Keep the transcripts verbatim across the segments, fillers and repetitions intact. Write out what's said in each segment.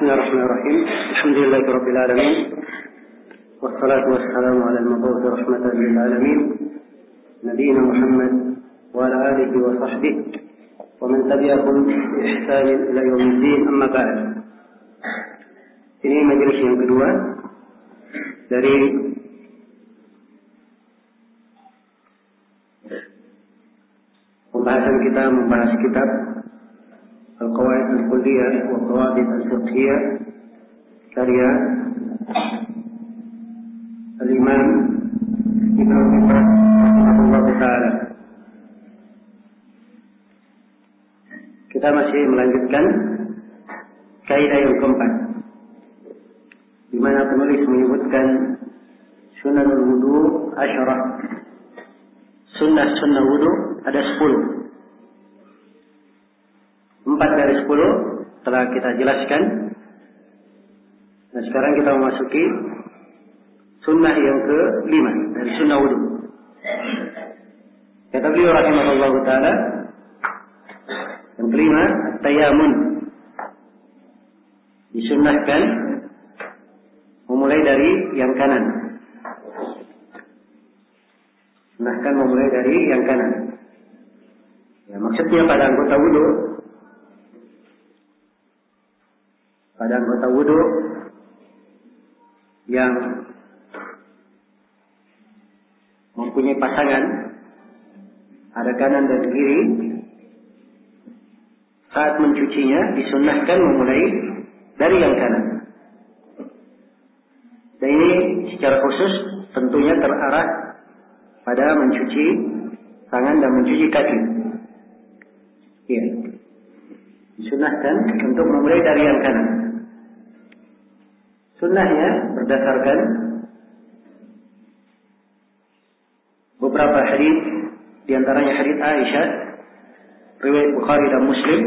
Bismillahirrahmanirrahim. Alhamdulillahirabbil alamin. Wassalatu wassalamu ala al-mab'uts rahmatan lil alamin. Nabiyina Muhammad wa ala alihi wa sahbihi wa man tabi'ahum bi ihsan ila yaumiddin. Amma ba'd. Ini majelis yang kedua dari pembahasan kita membahas kitab Al-Qawaid Al-Kulliyah wa Qawaid Al-Fiqhiyah karya Al-Imam Ibnu Utsaimin rahimahullah taala. Kita masih melanjutkan kaidah yang keempat, di mana penulis menyebutkan sunanul wudu asyarah. Sunnah-sunnah wudu ada sepuluh. Empat dari sepuluh telah kita jelaskan. Nah, sekarang kita memasuki sunnah yang kelima dari sunnah wudu. Kata beliau rahimahullah taala, yang kelima, tayamun. Disunnahkan memulai dari yang kanan. Sunnahkan memulai dari yang kanan. Ya, maksudnya pada anggota wudu, pada anggota wudu yang mempunyai pasangan, ada kanan dan kiri, saat mencucinya disunnahkan memulai dari yang kanan. Dan ini secara khusus tentunya terarah pada mencuci tangan dan mencuci kaki. Ya. Disunnahkan untuk memulai dari yang kanan. Sunnahnya berdasarkan beberapa hadis, di antaranya hadis Aisyah riwayat Bukhari dan Muslim.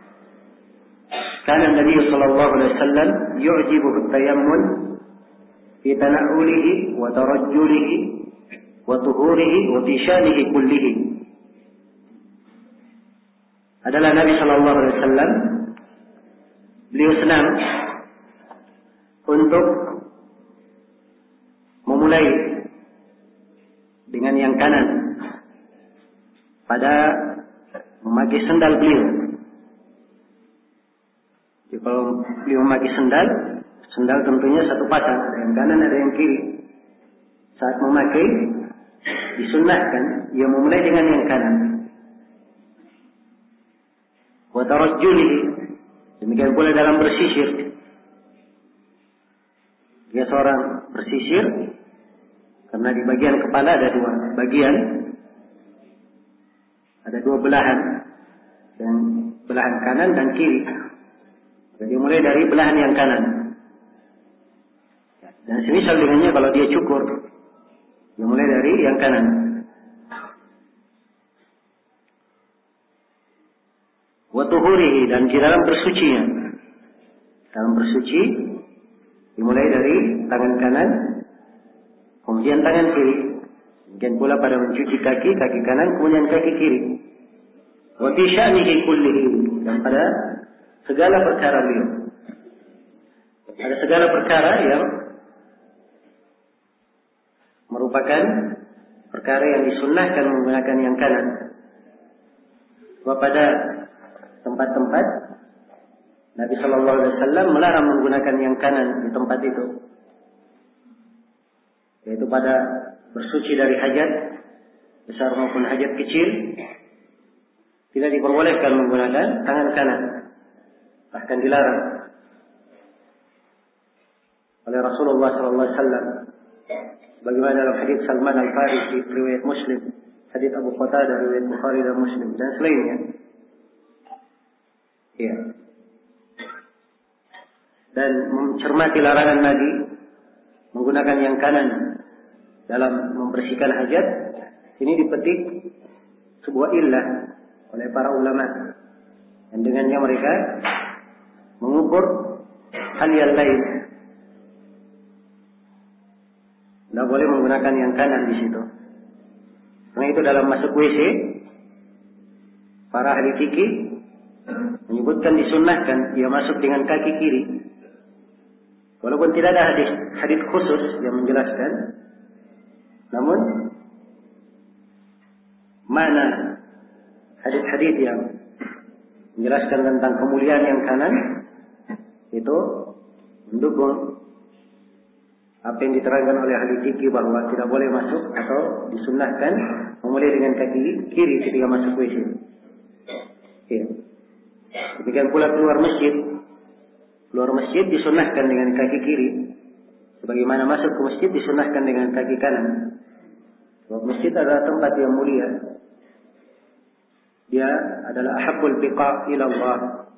Kana Nabi sallallahu alaihi wasallam yu'jibuhu at-tayammun fi tana'ulihi wa tarajjulihi wa tuhurihi wa fi syanihi kullihi. Adalah Nabi sallallahu alaihi wasallam, beliau senang untuk memulai dengan yang kanan pada memakai sendal beliau. Jadi kalau beliau memakai sendal, sendal tentunya satu pasang, ada yang kanan ada yang kiri. Saat memakai disunnahkan ia memulai dengan yang kanan. Wa tarajjulihi, demikian pula dalam bersisir. Dia seorang bersisir karena di bagian kepala ada dua bagian, ada dua belahan, yang belahan kanan dan kiri. Jadi mulai dari belahan yang kanan. Dan semisal dengannya kalau dia cukur, dia mulai dari yang kanan. Wa tuhurihi, dan di dalam bersucinya, dalam bersuci dimulai dari tangan kanan, kemudian tangan kiri. Demikian pula pada mencuci kaki, kaki kanan, kemudian kaki kiri. Wa fi sya'nihi kullihi, dan pada segala perkara beliau. Ada segala perkara yang merupakan perkara yang disunnahkan menggunakan yang kanan. Sebab pada tempat-tempat Nabi Shallallahu Alaihi Wasallam melarang menggunakan yang kanan di tempat itu, yaitu pada bersuci dari hajat besar maupun hajat kecil, tidak diperbolehkan menggunakan tangan kanan, bahkan dilarang oleh Rasulullah Shallallahu Alaihi Wasallam. Bagaimana dalam hadits Salman Al Farisi riwayat Muslim, hadits Abu Qatadah riwayat Bukhari dan Muslim dan selainnya. Ya. Dan mencermati larangan Nabi menggunakan yang kanan dalam membersihkan hajat, ini dipetik sebuah illah oleh para ulama, dan dengannya mereka mengukur hal yang lain. Tidak boleh menggunakan yang kanan di situ. Karena itu dalam masuk W C, para ahli fikih menyebutkan disunnahkan ia masuk dengan kaki kiri. Walaupun tidak ada hadis hadis khusus yang menjelaskan, namun mana hadis-hadis yang menjelaskan tentang kemuliaan yang kanan itu mendukung apa yang diterangkan oleh ahli fikih bahwa tidak boleh masuk atau disunnahkan memulai dengan kaki kiri ketika masuk W C. Ya. Demikian pula keluar masjid, keluar masjid disunnahkan dengan kaki kiri, sebagaimana masuk ke masjid disunnahkan dengan kaki kanan. Sebab masjid adalah tempat yang mulia. Dia adalah ahabbul biqa' ila Allah.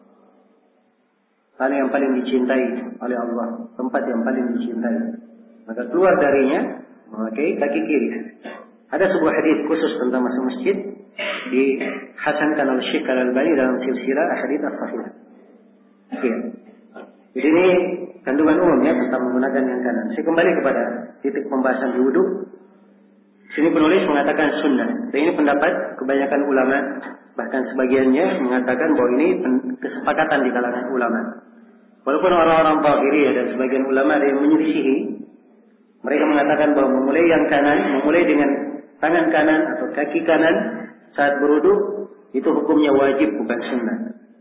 Tanah yang paling dicintai oleh Allah, tempat yang paling dicintai. Maka keluar darinya memakai kaki kiri. Ada sebuah hadis khusus tentang masuk masjid dihasankan oleh Syekh Al-Albani dalam silsilah hadits as-sahihah. Ya. Jadi ini kandungan umumnya tentang menggunakan yang kanan. Saya kembali kepada titik pembahasan di wudu. Sini penulis mengatakan sunnah. Dan ini pendapat kebanyakan ulama, bahkan sebagiannya mengatakan bahwa ini kesepakatan di kalangan ulama. Walaupun orang-orang Zahiriyah dan sebagian ulama ada yang menyelisihi, mereka mengatakan bahwa memulai yang kanan, memulai dengan tangan kanan atau kaki kanan saat berwudu itu hukumnya wajib, bukan sunnah.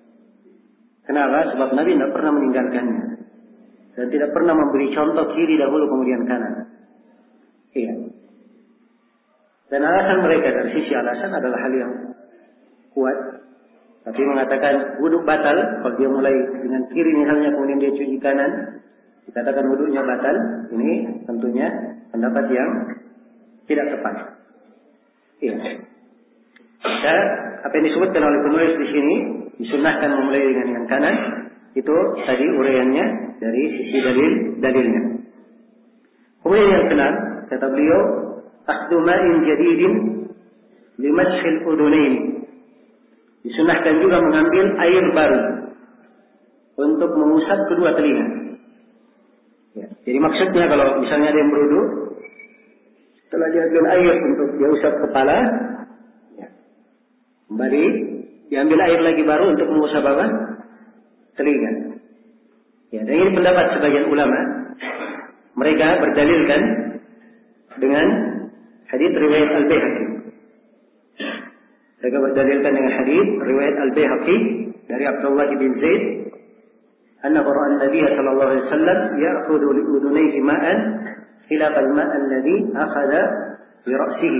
Kenapa? Sebab Nabi tidak pernah meninggalkannya dan tidak pernah memberi contoh kiri dahulu kemudian kanan. Iya. Dan alasan mereka dari sisi alasan adalah hal yang kuat. Tapi mengatakan wudu batal kalau dia mulai dengan kiri misalnya kemudian dia cuci kanan, dikatakan wudunya batal. Ini tentunya pendapat yang tidak tepat. Iya. Dan apa yang disebutkan oleh penulis di sini disunnahkan memulai dengan yang kanan. Itu tadi uraiannya dari sisi dalil-dalilnya. Kemudian yang keenam, kata beliau, akhdhu ma'in jadidin limashil udunain. Disunnahkan juga mengambil air baru untuk mengusap kedua telinga. Ya. Jadi maksudnya kalau misalnya ada yang berwudu, setelah dia ambil air untuk dia usap kepala, ya, kembali diambil air lagi baru untuk mengusap apa? Telinga. Ya, dan ini pendapat sebagian ulama. Mereka berdalilkan dengan hadis riwayat Al-Baihaqi. Mereka berdalilkan dengan hadis riwayat Al-Baihaqi dari Abdullah bin Zaid, anna ra'a an-nabiy sallallahu alaihi wasallam ya'khudhu li udunayhi ma'an khilaf al-ma' alladhi akhadha bi ra'sihi.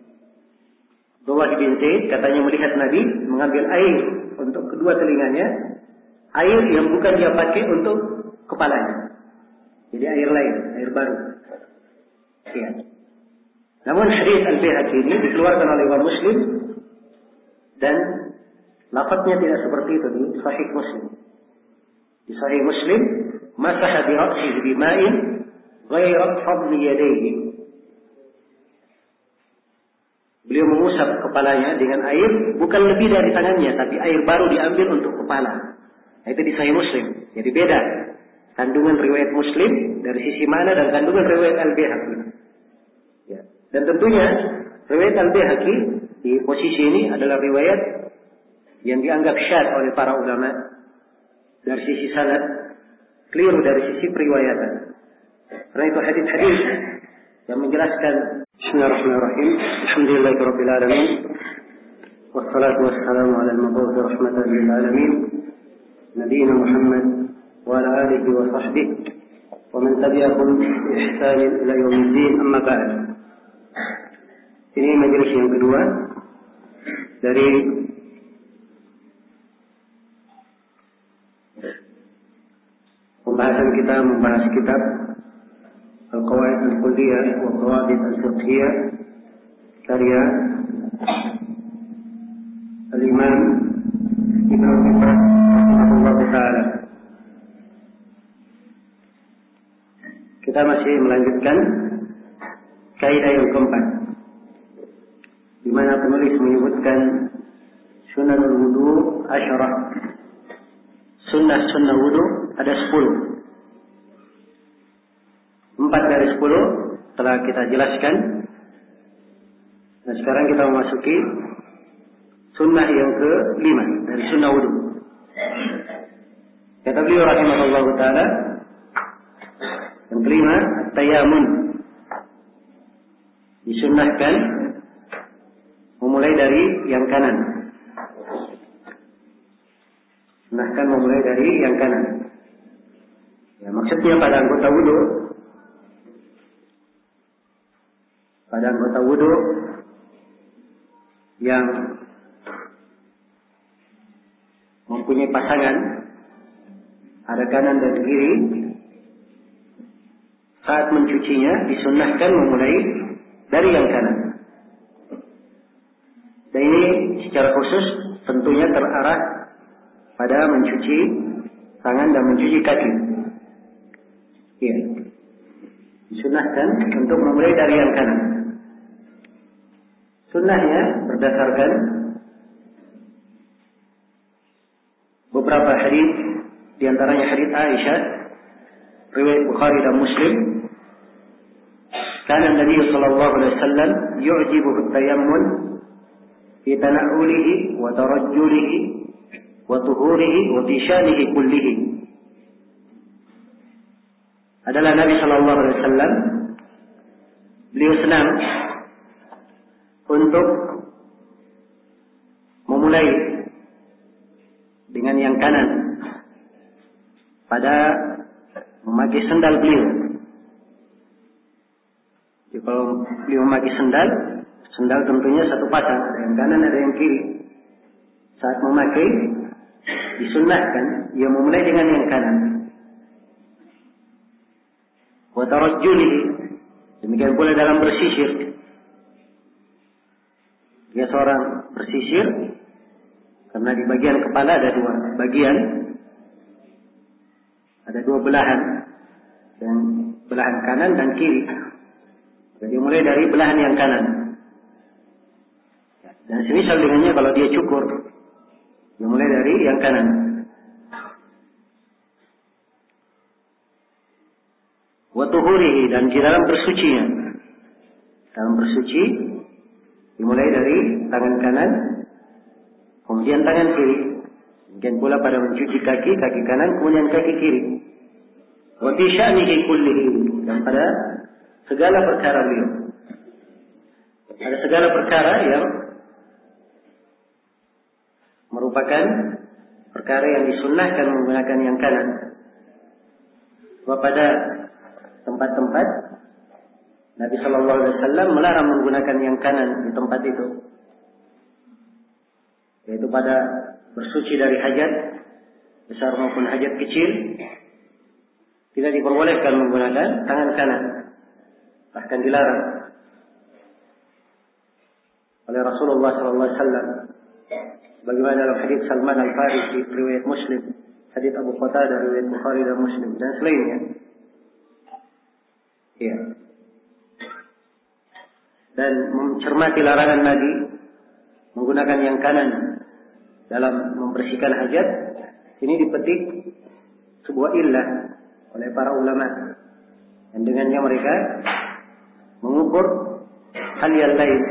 Abdullah bin Zaid katanya melihat Nabi mengambil air untuk kedua telinganya, air yang bukan dia pakai untuk kepalanya. Jadi air lain, air baru. Ya. Namun hadis Al-Baihaqi ini dikeluarkan oleh Imam Muslim dan lafadznya tidak seperti itu di Sahih Muslim. Di Sahih Muslim, masaha bi ra'sihi bima'in ghayra fadli yadayhi. Beliau mengusap kepalanya dengan air bukan lebih dari tangannya, tapi air baru diambil untuk kepala. Nah, itu di Sahih Muslim. Jadi beda kandungan riwayat Muslim dari sisi mana dan kandungan riwayat Al-Baihaqi. Ya. Dan tentunya riwayat Al-Baihaqi di posisi ini adalah riwayat yang dianggap syadz oleh para ulama dari sisi sanad, keliru dari sisi periwayatan. Karena itu hadis-hadis yang menjelaskan Bismillahirrahmanirrahim. Alhamdulillahirabbil alamin. Wassalatu wassalamu ala al-mab'uts rahmatan lil alamin. Nabiyyina Muhammad wa ala alihi wa sahbihi wa man tabi'ahum bi ihsan ila yaumiddin, amma ba'd. Ini majelis yang kedua dari pembahasan kita membahas kitab Al-Qawaid Al-Kulliyah wa Qawaid Al-Fiqhiyah karya Al-Imam Ibn Al-Mubarak rahimahullah ta'ala. Kita masih melanjutkan kaidah yang keempat, di mana penulis menyebutkan sunanul wudu asyarah. Sunnah-sunnah wudu ada sepuluh. Empat dari sepuluh telah kita jelaskan. Nah, sekarang kita memasuki sunnah yang kelima dari sunnah wudu. Kata beliau rahimahullah ta'ala, Yang kelima, tayamun. Disunnahkan memulai dari yang kanan. Sunnahkan memulai dari yang kanan. Ya, maksudnya pada anggota wudu, pada anggota wudu yang mempunyai pasangan, ada kanan dan kiri, saat mencucinya disunnahkan memulai dari yang kanan. Dan ini secara khusus tentunya terarah pada mencuci tangan dan mencuci kaki. Ya. Disunnahkan untuk memulai dari yang kanan. Sunnahnya berdasarkan beberapa hadis, di antaranya hadis Aisyah, riwayat Bukhari dan Muslim. Kana Nabi sallallahu alaihi wasallam yu'jibuhu at-tayammun fi tana'ulihi wa tarajjulihi wa tuhurihi wa fi syanihi kullihi. Adalah Nabi sallallahu alaihi wasallam, beliau senang untuk memulai dengan yang kanan pada memakai sendal beliau. Jadi kalau beliau memakai sendal, sendal tentunya satu pasang, ada yang kanan ada yang kiri. Saat memakai disunnahkan ia memulai dengan yang kanan. Wa tarajjulihi, demikian pula dalam bersisir. Dia seorang bersisir karena di bagian kepala ada dua bagian, ada dua belahan, dan belahan kanan dan kiri. Jadi mulai dari belahan yang kanan. Dan semisal dengannya kalau dia cukur, dia mulai dari yang kanan. Wa tuhurihi, dan di dalam bersucinya, dalam bersuci dimulai dari tangan kanan, kemudian tangan kiri. Demikian pula pada mencuci kaki, kaki kanan, kemudian kaki kiri. Wa fi sya'nihi kullihi, dan pada segala perkara beliau. Ada segala perkara yang merupakan perkara yang disunnahkan menggunakan yang kanan. Bahwa pada tempat-tempat Nabi Shallallahu Alaihi Wasallam melarang menggunakan yang kanan di tempat itu, yaitu pada bersuci dari hajat besar maupun hajat kecil, tidak diperbolehkan menggunakan tangan kanan, bahkan dilarang oleh Rasulullah Shallallahu Alaihi Wasallam. Bagaimana dalam hadits Salman Al Farisi riwayat Muslim, hadits Abu Qatadah riwayat Bukhari dan Muslim dan selainnya. Ya. Dan mencermati larangan Nabi menggunakan yang kanan dalam membersihkan hajat, ini dipetik sebuah illah oleh para ulama, dan dengannya mereka mengukur hal yang lain.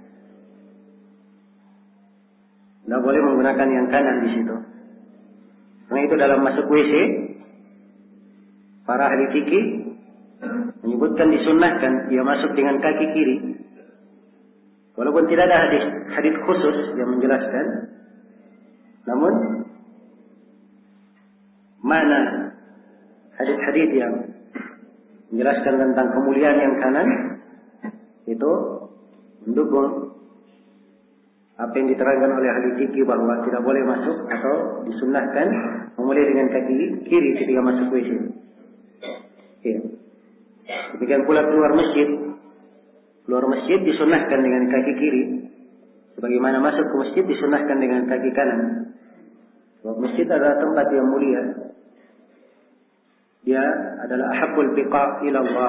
Tidak boleh menggunakan yang kanan di situ. Karena itu dalam masuk W C, para ahli fikih menyebutkan disunnahkan dia masuk dengan kaki kiri. Walaupun tidak ada hadis hadis khusus yang menjelaskan, namun mana hadis-hadis yang menjelaskan tentang kemuliaan yang kanan itu mendukung apa yang diterangkan oleh ahli fikih bahwa tidak boleh masuk atau disunnahkan memulai dengan kaki kiri ketika masuk W C. Ya. Demikian pula keluar masjid, keluar masjid disunnahkan dengan kaki kiri, sebagaimana masuk ke masjid disunnahkan dengan kaki kanan. Sebab masjid adalah tempat yang mulia. Dia adalah ahabbul biqa' ila Allah,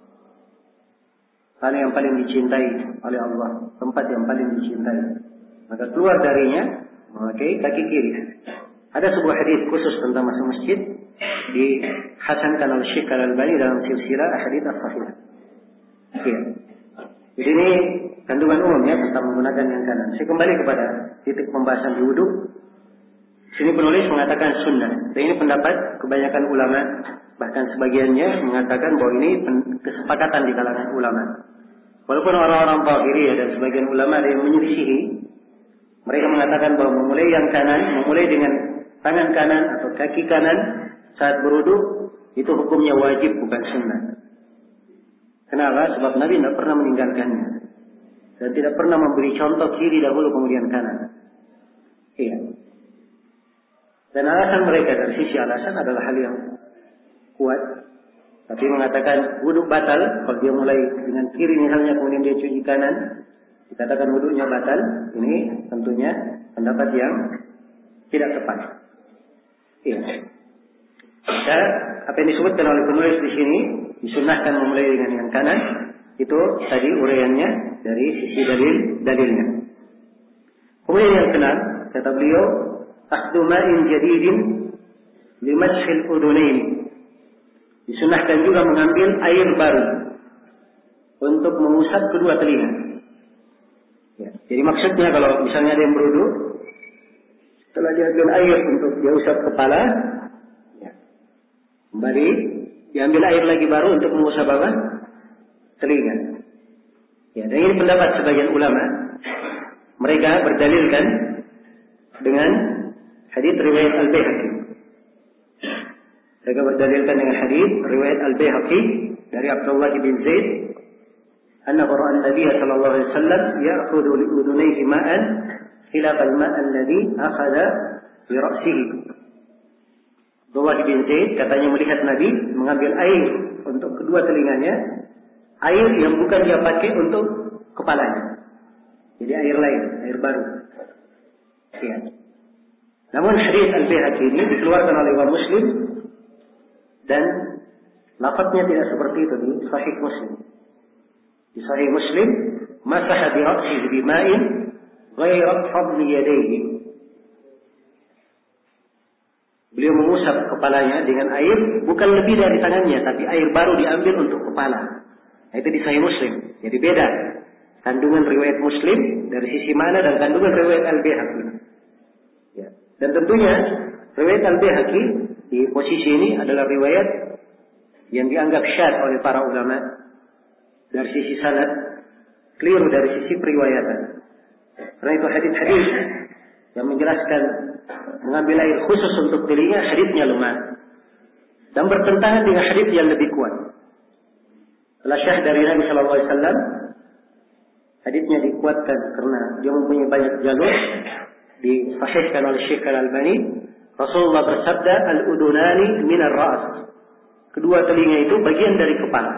tanah yang paling dicintai oleh Allah, tempat yang paling dicintai. Maka keluar darinya memakai kaki kiri. Ada sebuah hadis khusus tentang masuk masjid, dihasankan oleh Syekh Al-Albani dalam silsilah hadits as-sahihah. Ya. Jadi ini kandungan umum ya tentang menggunakan yang kanan. Saya kembali kepada titik pembahasan di wudu. Sini penulis mengatakan sunnah. Dan ini pendapat kebanyakan ulama Bahkan sebagiannya mengatakan bahwa ini kesepakatan di kalangan ulama. Walaupun orang-orang Zahiriyah dan sebagian ulama ada yang menyelisihi, mereka mengatakan bahwa memulai yang kanan, memulai dengan tangan kanan atau kaki kanan saat berwudu itu hukumnya wajib, bukan sunnah. Kenapa? Sebab Nabi tidak pernah meninggalkannya dan tidak pernah memberi contoh kiri dahulu kemudian kanan. Iya. Dan alasan mereka dari sisi alasan adalah hal yang kuat. Tapi mengatakan wudhu batal kalau dia mulai dengan kiri misalnya kemudian dia cuci kanan, dikatakan wudhunya batal. Ini tentunya pendapat yang tidak tepat. Iya. Maka apa yang disebutkan oleh penulis di sini disunnahkan memulai dengan yang kanan, itu tadi uraiannya dari sisi dalil-dalilnya. Kemudian yang keenam, kata beliau, akhdhu ma'in jadidin limashil udunain. Disunnahkan juga mengambil air baru untuk mengusap kedua telinga. Ya, jadi maksudnya kalau misalnya ada yang berwudu, setelah dia ambil air untuk dia usap kepala, ya, kembali diambil air lagi baru untuk mengusap apa? Telinga. Ya, dan ini pendapat sebagian ulama. Mereka berdalilkan dengan hadits riwayat Al-Baihaqi. Mereka berdalilkan dengan hadits riwayat Al-Baihaqi dari Abdullah bin Zaid, anna ra'a an-nabiy sallallahu alaihi wasallam ya'khudhu li udunayhi ma'an khilaf al-ma' alladhi akhadha li ra'sihi. Abdullah bin Zaid katanya melihat Nabi mengambil air untuk kedua telinganya, air yang bukan dia pakai untuk kepalanya. Jadi air lain, air baru. Ya. Namun hadis Al-Baihaqi ini dikeluarkan oleh Imam Muslim dan lafadznya tidak seperti itu di Sahih Muslim. Di Sahih Muslim, masaha bi ra'sihi bima'in ghairu fadli yadayhi. Beliau mengusap kepalanya dengan air bukan lebih dari tangannya, tapi air baru diambil untuk kepala. Nah, itu di Sahih Muslim. Jadi beda kandungan riwayat Muslim dari sisi mana dan kandungan riwayat Al-Baihaqi. Ya. Dan tentunya riwayat Al-Baihaqi di posisi ini adalah riwayat yang dianggap syadz oleh para ulama dari sisi sanad, keliru dari sisi periwayatan. Karena itu hadis-hadis yang menjelaskan mengambil air khusus untuk telinga, hadisnya lemah dan bertentangan dengan hadis yang lebih kuat. Telah syah dari Nabi Sallallahu Alaihi Wasallam, hadisnya dikuatkan karena dia mempunyai banyak jalur, disahihkan oleh Syekh Al-Albani. Rasulullah bersabda, al-udunani minar ra's. Kedua telinga itu bagian dari kepala.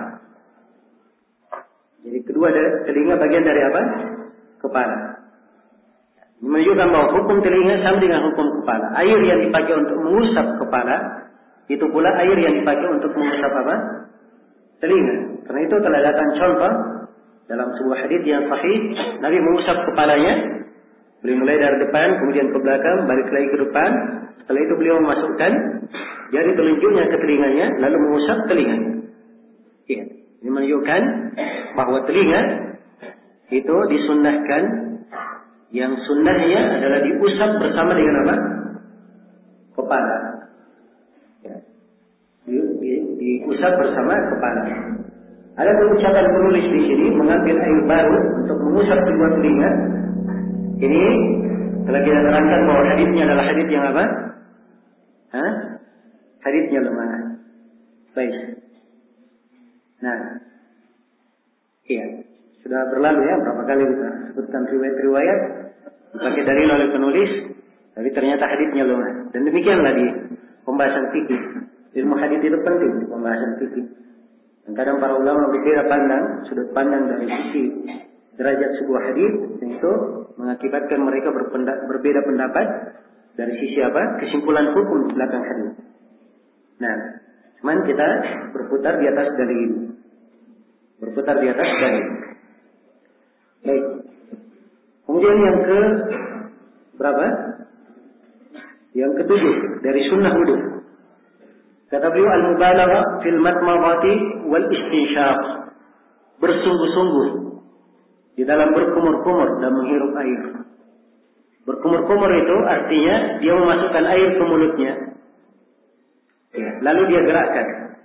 Jadi kedua telinga bagian dari apa? Kepala. Menunjukkan bahwa hukum telinga sama dengan hukum kepala. Air yang dipakai untuk mengusap kepala, itu pula air yang dipakai untuk mengusap apa? Telinga. Karena itu telah datang contoh dalam sebuah hadis yang sahih, Nabi mengusap kepalanya, beliau mulai dari depan, kemudian ke belakang, balik lagi ke depan. Setelah itu beliau memasukkan jari telunjuknya ke telinganya, lalu mengusap telinganya. Ya. Ini menunjukkan bahwa telinga itu disunnahkan, yang sunnahnya adalah diusap bersama dengan apa? Kepala. Ya. Di, di, diusap bersama kepala. Ada ucapan penulis di sini mengambil air baru untuk mengusap kedua telinga. Ini telah kita terangkan bahwa hadisnya adalah hadis yang apa? Hah? Hadisnya lemah. Baik. Nah, iya, sudah berlalu ya berapa kali kita sebutkan riwayat-riwayat dipakai dalil oleh penulis, tapi ternyata hadisnya lemah. Dan demikianlah di pembahasan fikih. Ilmu hadis itu penting di pembahasan fikih. Dan kadang para ulama berbeda pandang, sudut pandang dari sisi derajat sebuah hadis, itu mengakibatkan mereka berpendak, berbeda pendapat dari sisi apa? Kesimpulan hukum di belakang hadis. Nah, cuman kita berputar di atas dalil ini. Berputar di atas dalil. Baik. Kemudian yang ke berapa? Yang ketujuh dari sunnah wudu. Kata beliau, al-mubalaghah fil matmadati wal istinsyaq. Bersungguh-sungguh di dalam berkumur-kumur dan menghirup air. Berkumur-kumur itu artinya dia memasukkan air ke mulutnya. Ya, lalu dia gerakkan.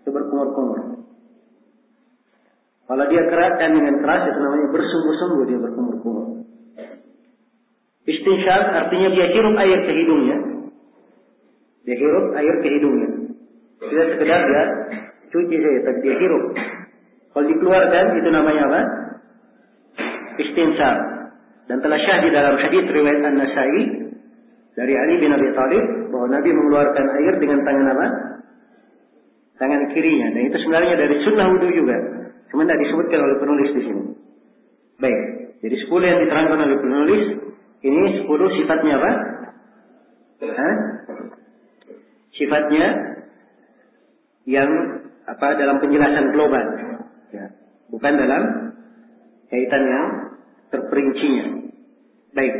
itu berkumur-kumur. Kalau dia keratkan dengan keras, itu namanya bersungguh-sungguh dia berkumur-kumur. Istinsyaq artinya dia hirup air ke hidungnya. Dia hirup air ke hidungnya. Tidak sekedar dia cuci saja, tapi dia hirup. Kalau dikeluarkan, itu namanya apa? Istinsyaq. Dan telah syahid dalam hadis riwayat An-Nasa'i dari Ali bin Abi Thalib bahwa Nabi mengeluarkan air dengan tangan apa? Tangan kirinya. Dan itu sebenarnya dari sunnah wudu juga. Cuma tidak disebutkan oleh penulis di sini. Baik. Jadi sepuluh yang diterangkan oleh penulis, ini sepuluh sifatnya apa? Hah? Sifatnya yang apa dalam penjelasan global, ya. Bukan dalam kaitan yang terperincinya. Baik.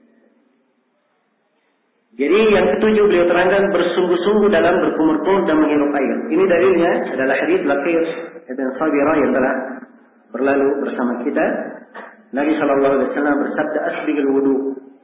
Jadi yang ketujuh beliau terangkan bersungguh-sungguh dalam berkumur-kumur dan menghirup air. Ini dalilnya adalah hadis Laqit ibn Sabirah yang telah berlalu bersama kita. Nabi Shallallahu Alaihi Wasallam bersabda, "Asbighul wudu."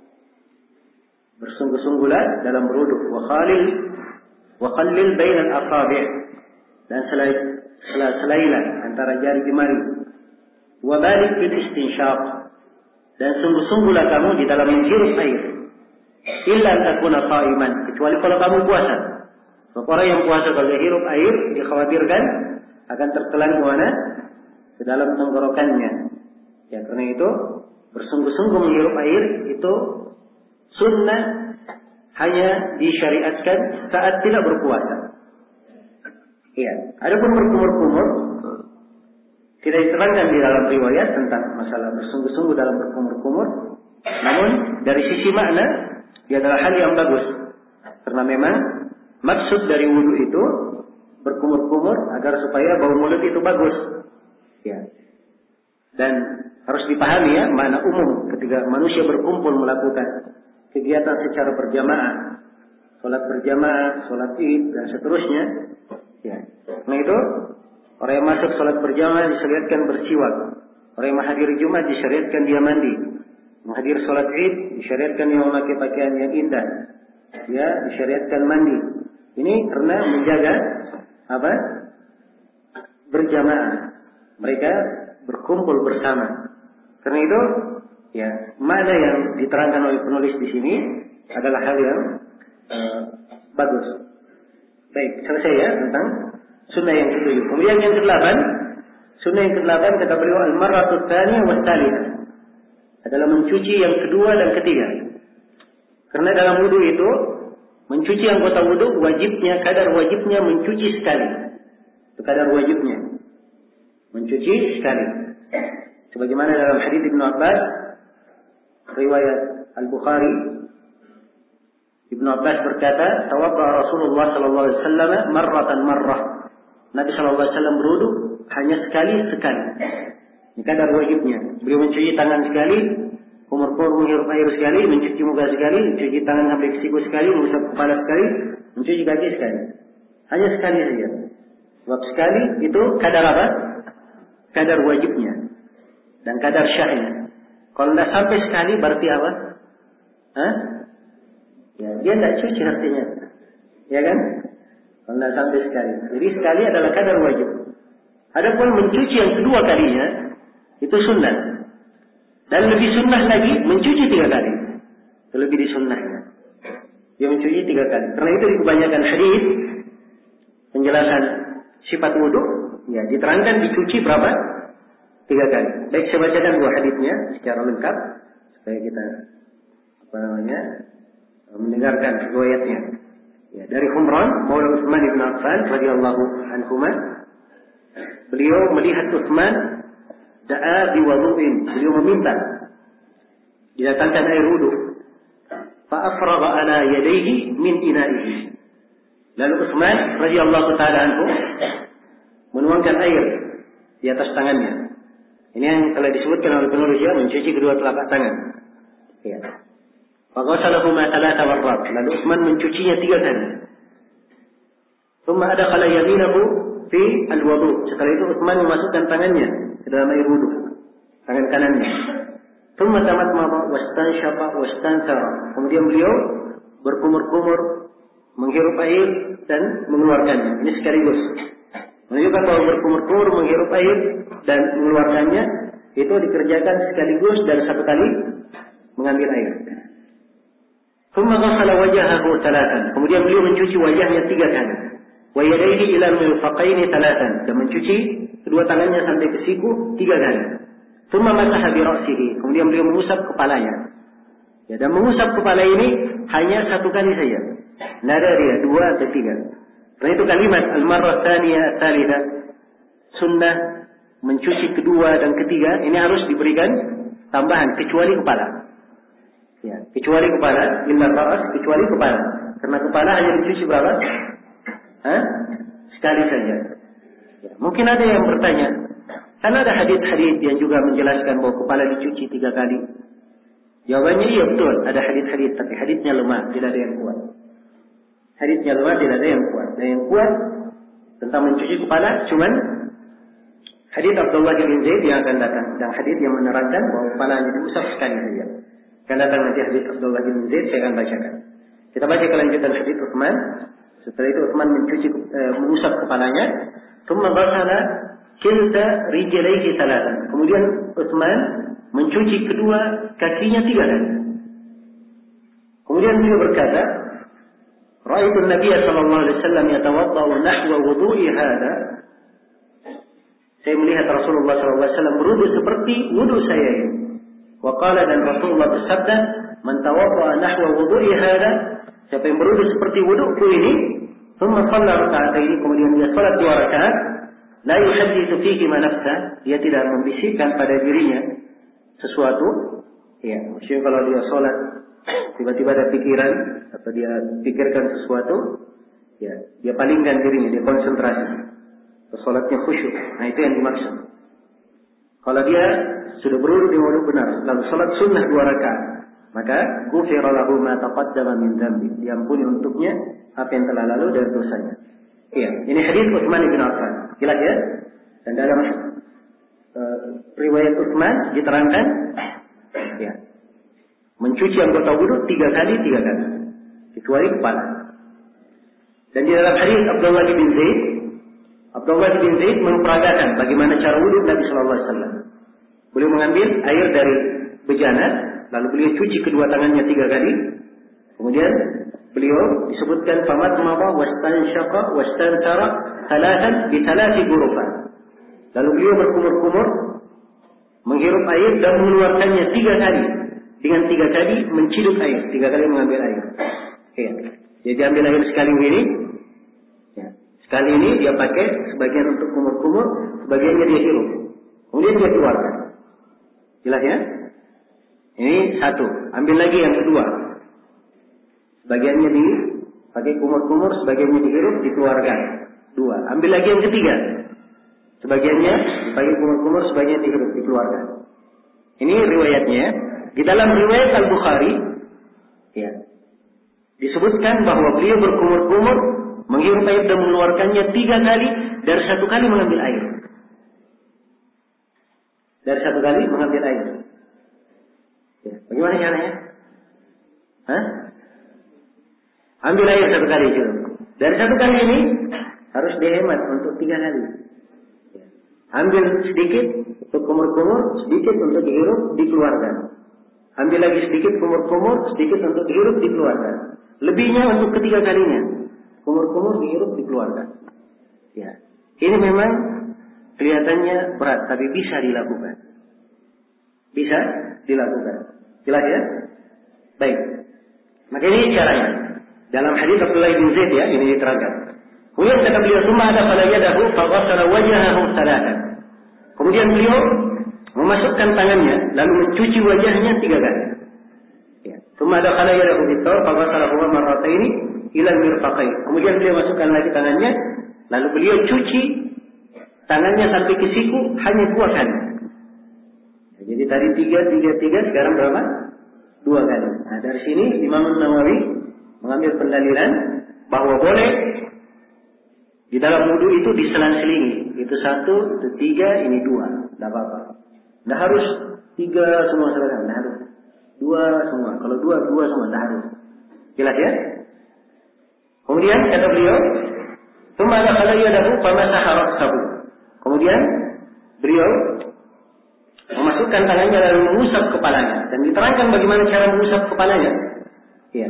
Bersungguh-sungguhlah dalam berwudu. Wa khalil wa khallil bainal asabi'. Dan selai selailah antara jari jemari. Wa balik bil istinsyaq. Dan sungguh-sungguhlah kamu di dalam menghirup air. Illa takuna sha'iman, kecuali kalau kamu puasa. Orang yang puasa kalau dia hirup air, dikhawatirkan akan tertelan ke mana? Ke dalam tenggorokannya. Ya, karena itu bersungguh-sungguh menghirup air itu sunnah, hanya disyariatkan saat tidak berpuasa. Iya. Adapun berkumur-kumur tidak diterangkan di dalam riwayat tentang masalah bersungguh-sungguh dalam berkumur-kumur. Namun dari sisi makna dia adalah hal yang bagus. Karena memang maksud dari wudu itu berkumur-kumur agar supaya bau mulut itu bagus. Ya. Dan harus dipahami ya makna umum ketika manusia berkumpul melakukan kegiatan secara berjamaah, sholat berjamaah, sholat id dan seterusnya. Ya. Nah itu orang yang masuk sholat berjamaah disyariatkan bersiwak. Orang yang menghadiri Jumat disyariatkan dia mandi. Menghadiri sholat id disyariatkan dia memakai pakaian yang indah. Ya, disyariatkan mandi. Ini karena menjaga apa? Berjamaah. Mereka berkumpul bersama. Karena itu, ya, makna yang diterangkan oleh penulis di sini adalah hal yang uh, bagus. Baik, selesai ya tentang sunnah yang ketujuh. Kemudian yang kedelapan, sunnah yang kedelapan kata beliau al-marratut tsaniyah wa tsalitsah adalah mencuci yang kedua dan ketiga. Karena dalam wudu itu mencuci anggota wudu wajibnya kadar wajibnya mencuci sekali. Itu kadar wajibnya mencuci sekali. Sebagaimana dalam hadis Ibnu Abbas riwayat Al-Bukhari, Ibnu Abbas berkata, "Tawadda Rasulullah sallallahu alaihi wasallam marratan marrah." Nabi sallallahu alaihi wasallam berwudu hanya sekali sekali. Ini kadar wajibnya. Beliau mencuci tangan sekali, kumur-kumur menghirup air sekali, mencuci muka sekali, mencuci tangan sampai ke siku sekali, mengusap kepala sekali, mencuci kaki sekali. Hanya sekali saja. Sebab sekali itu kadar apa? Kadar wajibnya dan kadar syahnya. Kalau tidak sampai sekali berarti apa? Hah? Ya, dia tidak cuci artinya. Ya kan? Kalau tidak sampai sekali. Jadi sekali adalah kadar wajib. Adapun mencuci yang kedua kalinya itu sunnah. Dan lebih sunnah lagi mencuci tiga kali. Itu lebih disunnahnya. Dia mencuci tiga kali. Karena itu di kebanyakan hadis penjelasan sifat wudu ya diterangkan dicuci berapa? Tiga kali. Baik, saya bacakan dua hadisnya secara lengkap supaya kita apa namanya mendengarkan riwayatnya. Ya, dari Humran Maula Utsman bin Affan radhiyallahu anhuma, beliau melihat Utsman da'a bi wudu'in, beliau meminta didatangkan air wudu. Fa afragha ala yadayhi min ina'ihi. Lalu Utsman radhiyallahu taala anhu menuangkan air di atas tangannya. Ini yang telah disebutkan oleh penulis ya, mencuci kedua telapak tangan. Ya. Faghasalahuma thalatha marrat. Lalu Utsman mencucinya tiga kali. Thumma adkhala yaminahu fi al-wudu. Setelah itu Utsman memasukkan tangannya ke dalam air wudu, tangan kanannya. Thumma tamatmama wastanshaqa wastansara. Kemudian beliau berkumur-kumur, menghirup air dan mengeluarkannya. Ini sekaligus. Menunjukkan bahwa berkumur-kumur, menghirup air dan mengeluarkannya itu dikerjakan sekaligus dan satu kali mengambil air. Thumma ghassala wajhahu thalathan. Kemudian beliau mencuci wajahnya tiga kali. Wa yadayhi ila al-mirfaqaini thalathan. Dan mencuci kedua tangannya sampai ke siku tiga kali. Thumma masaha bi ra'sihi. Kemudian beliau mengusap kepalanya. Ya, dan mengusap kepala ini hanya satu kali saja. Tidak ada dia dua atau tiga. Karena itu kalimat al-marrah tsaniyah tsalitsah, sunnah mencuci kedua dan ketiga ini harus diberikan tambahan kecuali kepala. Ya, kecuali kepala, illa ra'as, kecuali kepala. Karena kepala hanya dicuci berapa? Hah? Sekali saja. Ya, mungkin ada yang bertanya, karena ada hadis-hadis yang juga menjelaskan bahwa kepala dicuci tiga kali. Jawabannya iya betul, ada hadis-hadis, tapi hadisnya lemah, tidak ada yang kuat. Hadisnya lemah, tidak ada yang kuat. Dan yang kuat tentang mencuci kepala, cuman hadis Abdullah bin Zaid yang akan datang, dan hadis yang menerangkan bahwa kepala hanya diusap sekali saja. Akan datang nanti hadis Abdullah bin Zaid, saya akan bacakan. Kita baca kelanjutan hadis Utsman. Setelah itu Utsman mencuci, e, mengusap kepalanya. Tsumma ghasala kilta rijlaihi thalathan. Kemudian Utsman mencuci kedua kakinya tiga kali. Kemudian beliau berkata, Ra'aitu an-nabiy sallallahu alaihi wasallam yatawaddau nahwa wudu'i hadha. Saya melihat Rasulullah sallallahu alaihi wasallam berwudu seperti wudu saya ini. Wa qala, dan Rasulullah bersabda, "Man tawadda'a nahwa wudu'i hadha." Siapa yang berwudu seperti wuduku ini, thumma shalla raka'ataini, kemudian dia salat dua rakaat, la yuhadditsu fihi ma nafsa, dia tidak membisikkan pada dirinya sesuatu. Ya, maksudnya kalau dia salat tiba-tiba ada pikiran atau dia pikirkan sesuatu, ya, dia palingkan dirinya, dia konsentrasi. Salatnya khusyuk. Nah, itu yang dimaksud. Kalau dia sudah berwudu di wudu benar, lalu salat sunnah dua rakaat, maka ghufira lahu ma taqaddama min dzambi, diampuni untuknya apa yang telah lalu dari dosanya. Iya, ini hadis Utsman bin Affan. Jelas ya? Dan dalam uh, riwayat Utsman diterangkan, ya, mencuci anggota wudu tiga kali tiga kali, kecuali kepala. Dan di dalam hadis Abdullah bin Zaid, Abdullah bin Zaid memperagakan bagaimana cara wudu Nabi Sallallahu Alaihi Wasallam. Beliau mengambil air dari bejana, lalu beliau cuci kedua tangannya tiga kali. Kemudian beliau disebutkan famat mama wastanshaqa wastantara thalathan bi thalathi ghurufan. Lalu beliau berkumur-kumur, menghirup air dan mengeluarkannya tiga kali. Dengan tiga kali menciduk air, tiga kali mengambil air. Ya. Jadi ambil air sekali ini, ya. Sekali ini dia pakai sebagian untuk kumur-kumur, sebagiannya dia hirup. Kemudian dia keluarkan. Jelas ya? Ini satu. Ambil lagi yang kedua. Sebagiannya dipakai kumur-kumur, sebagiannya dihirup, dikeluarkan. Dua. Ambil lagi yang ketiga. Sebagiannya dipakai kumur-kumur, sebagiannya dihirup, dikeluarkan. Ini riwayatnya. Di dalam riwayat Al-Bukhari, ya, disebutkan bahwa beliau berkumur-kumur, menghirup air dan mengeluarkannya tiga kali, dari satu kali mengambil air. Dari satu kali mengambil air. Ya, bagaimana caranya? Hah? Ambil air satu kali juga. Dari satu kali ini harus dihemat untuk tiga kali. Ya. Ambil sedikit untuk kumur-kumur, sedikit untuk dihirup, dikeluarkan. Ambil lagi sedikit kumur-kumur, sedikit untuk dihirup, dikeluarkan. Lebihnya untuk ketiga kalinya. Kumur-kumur, dihirup, dikeluarkan. Ya. Ini memang kelihatannya berat, tapi bisa dilakukan. Bisa dilakukan. Jelas ya? Baik. Maka ini caranya. Dalam hadis Abdullah bin Zaid ya, ini diterangkan. Kemudian kata beliau, "Tsumma ada fala yadahu fa ghassala wajhahu thalathan." Kemudian beliau memasukkan tangannya, lalu mencuci wajahnya tiga kali. Ya. Tsumma ada fala yadahu bittaw fa ghassala marrataini ila al-mirfaqain. Kemudian beliau masukkan lagi tangannya, lalu beliau cuci tangannya sampai ke siku hanya dua kali. Jadi tadi tiga, tiga, tiga, sekarang berapa? Dua kali. Nah, dari sini Imam Nawawi mengambil pendalilan bahwa boleh di dalam wudu itu diselang-selingi. Itu satu, itu tiga, ini dua. Tidak apa-apa. Tidak harus tiga semua seragam. Tidak harus. Dua semua. Kalau dua, dua semua. Tidak harus. Jelas ya? Kemudian kata beliau, "Tsumma dakhala yadahu famasaha ra'sahu." Kemudian beliau memasukkan tangannya lalu mengusap kepalanya. Dan diterangkan bagaimana cara mengusap kepalanya. Ya.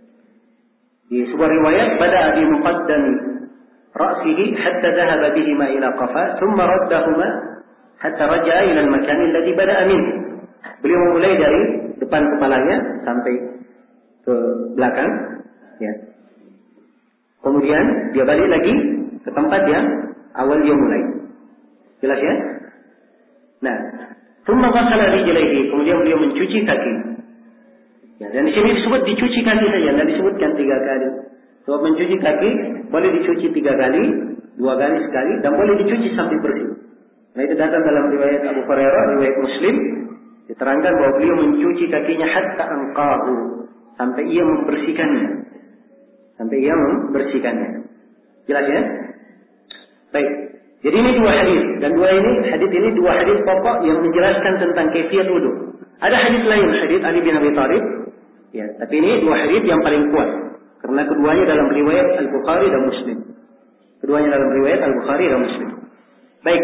Di sebuah riwayat, bada'a bi muqaddami ra'sihi hatta dhahaba bihima ila qafa, thumma raddahuma hatta raja'a ila al-makan alladhi bada'a minhu. Beliau memulai dari depan kepalanya sampai ke belakang, ya. Kemudian dia balik lagi ke tempat yang awal dia mulai. Jelas ya? Nah, thumma ghasala rijlaihi, kemudian beliau mencuci kaki. Ya, dan di sini disebut dicuci kaki saja, tidak disebutkan tiga kali. Sebab mencuci kaki boleh dicuci tiga kali, dua kali sekali, dan boleh dicuci sampai bersih. Nah, itu datang dalam riwayat Abu Hurairah, riwayat Muslim, diterangkan bahwa beliau mencuci kakinya hatta anqahu, sampai ia membersihkannya, sampai ia membersihkannya. Jelas ya? Baik. Jadi ini dua hadis, dan dua ini hadis ini dua hadis pokok yang menjelaskan tentang kaifiyat wudu. Ada hadis lain, hadis Ali bin Abi Thalib. Ya, tapi ini dua hadis yang paling kuat karena keduanya dalam riwayat Al-Bukhari dan Muslim. Keduanya dalam riwayat Al-Bukhari dan Muslim. Baik.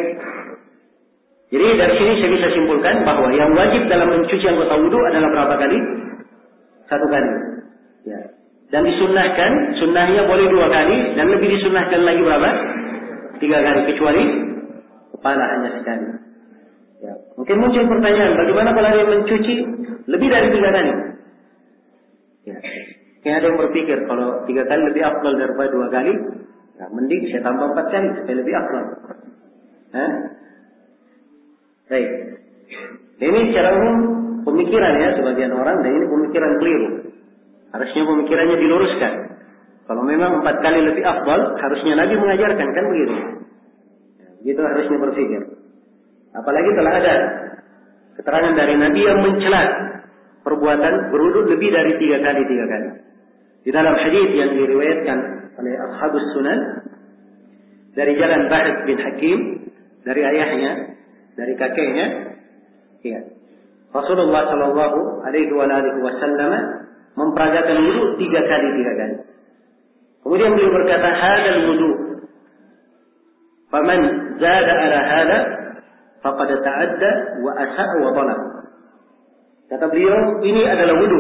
Jadi dari sini saya bisa simpulkan bahwa yang wajib dalam mencuci anggota wudu adalah berapa kali? Satu kali. Ya. Dan disunnahkan, sunnahnya boleh dua kali dan lebih disunnahkan lagi berapa? Tiga kali, kecuali kepala hanya sekali. Ya. Mungkin muncul pertanyaan, bagaimana kalau dia mencuci lebih dari tiga kali? Ya. Mungkin ada yang berpikir kalau tiga kali lebih afdal daripada dua kali, ya, mending saya tambah empat kali supaya lebih afdal. Hah? Baik. Ini secara umum pemikiran ya sebagian orang, dan ini pemikiran keliru. Harusnya pemikirannya diluruskan. Kalau memang empat kali lebih afdal, harusnya Nabi mengajarkan, kan begitu? Ya, begitu harusnya berpikir. Apalagi telah ada keterangan dari Nabi yang mencela perbuatan berwudu lebih dari tiga kali tiga kali. Di dalam hadis yang diriwayatkan oleh Ashabus Sunan dari jalan Bahd bin Hakim, dari ayahnya, dari kakeknya, ya. Rasulullah Shallallahu Alaihi Wasallam memperagakan wudu tiga kali tiga kali. Kemudian beliau berkata, hadal wudu, faman zada ala hada, faqad ta'adda wa asa'a wa dhalam. Kata beliau, ini adalah wudu.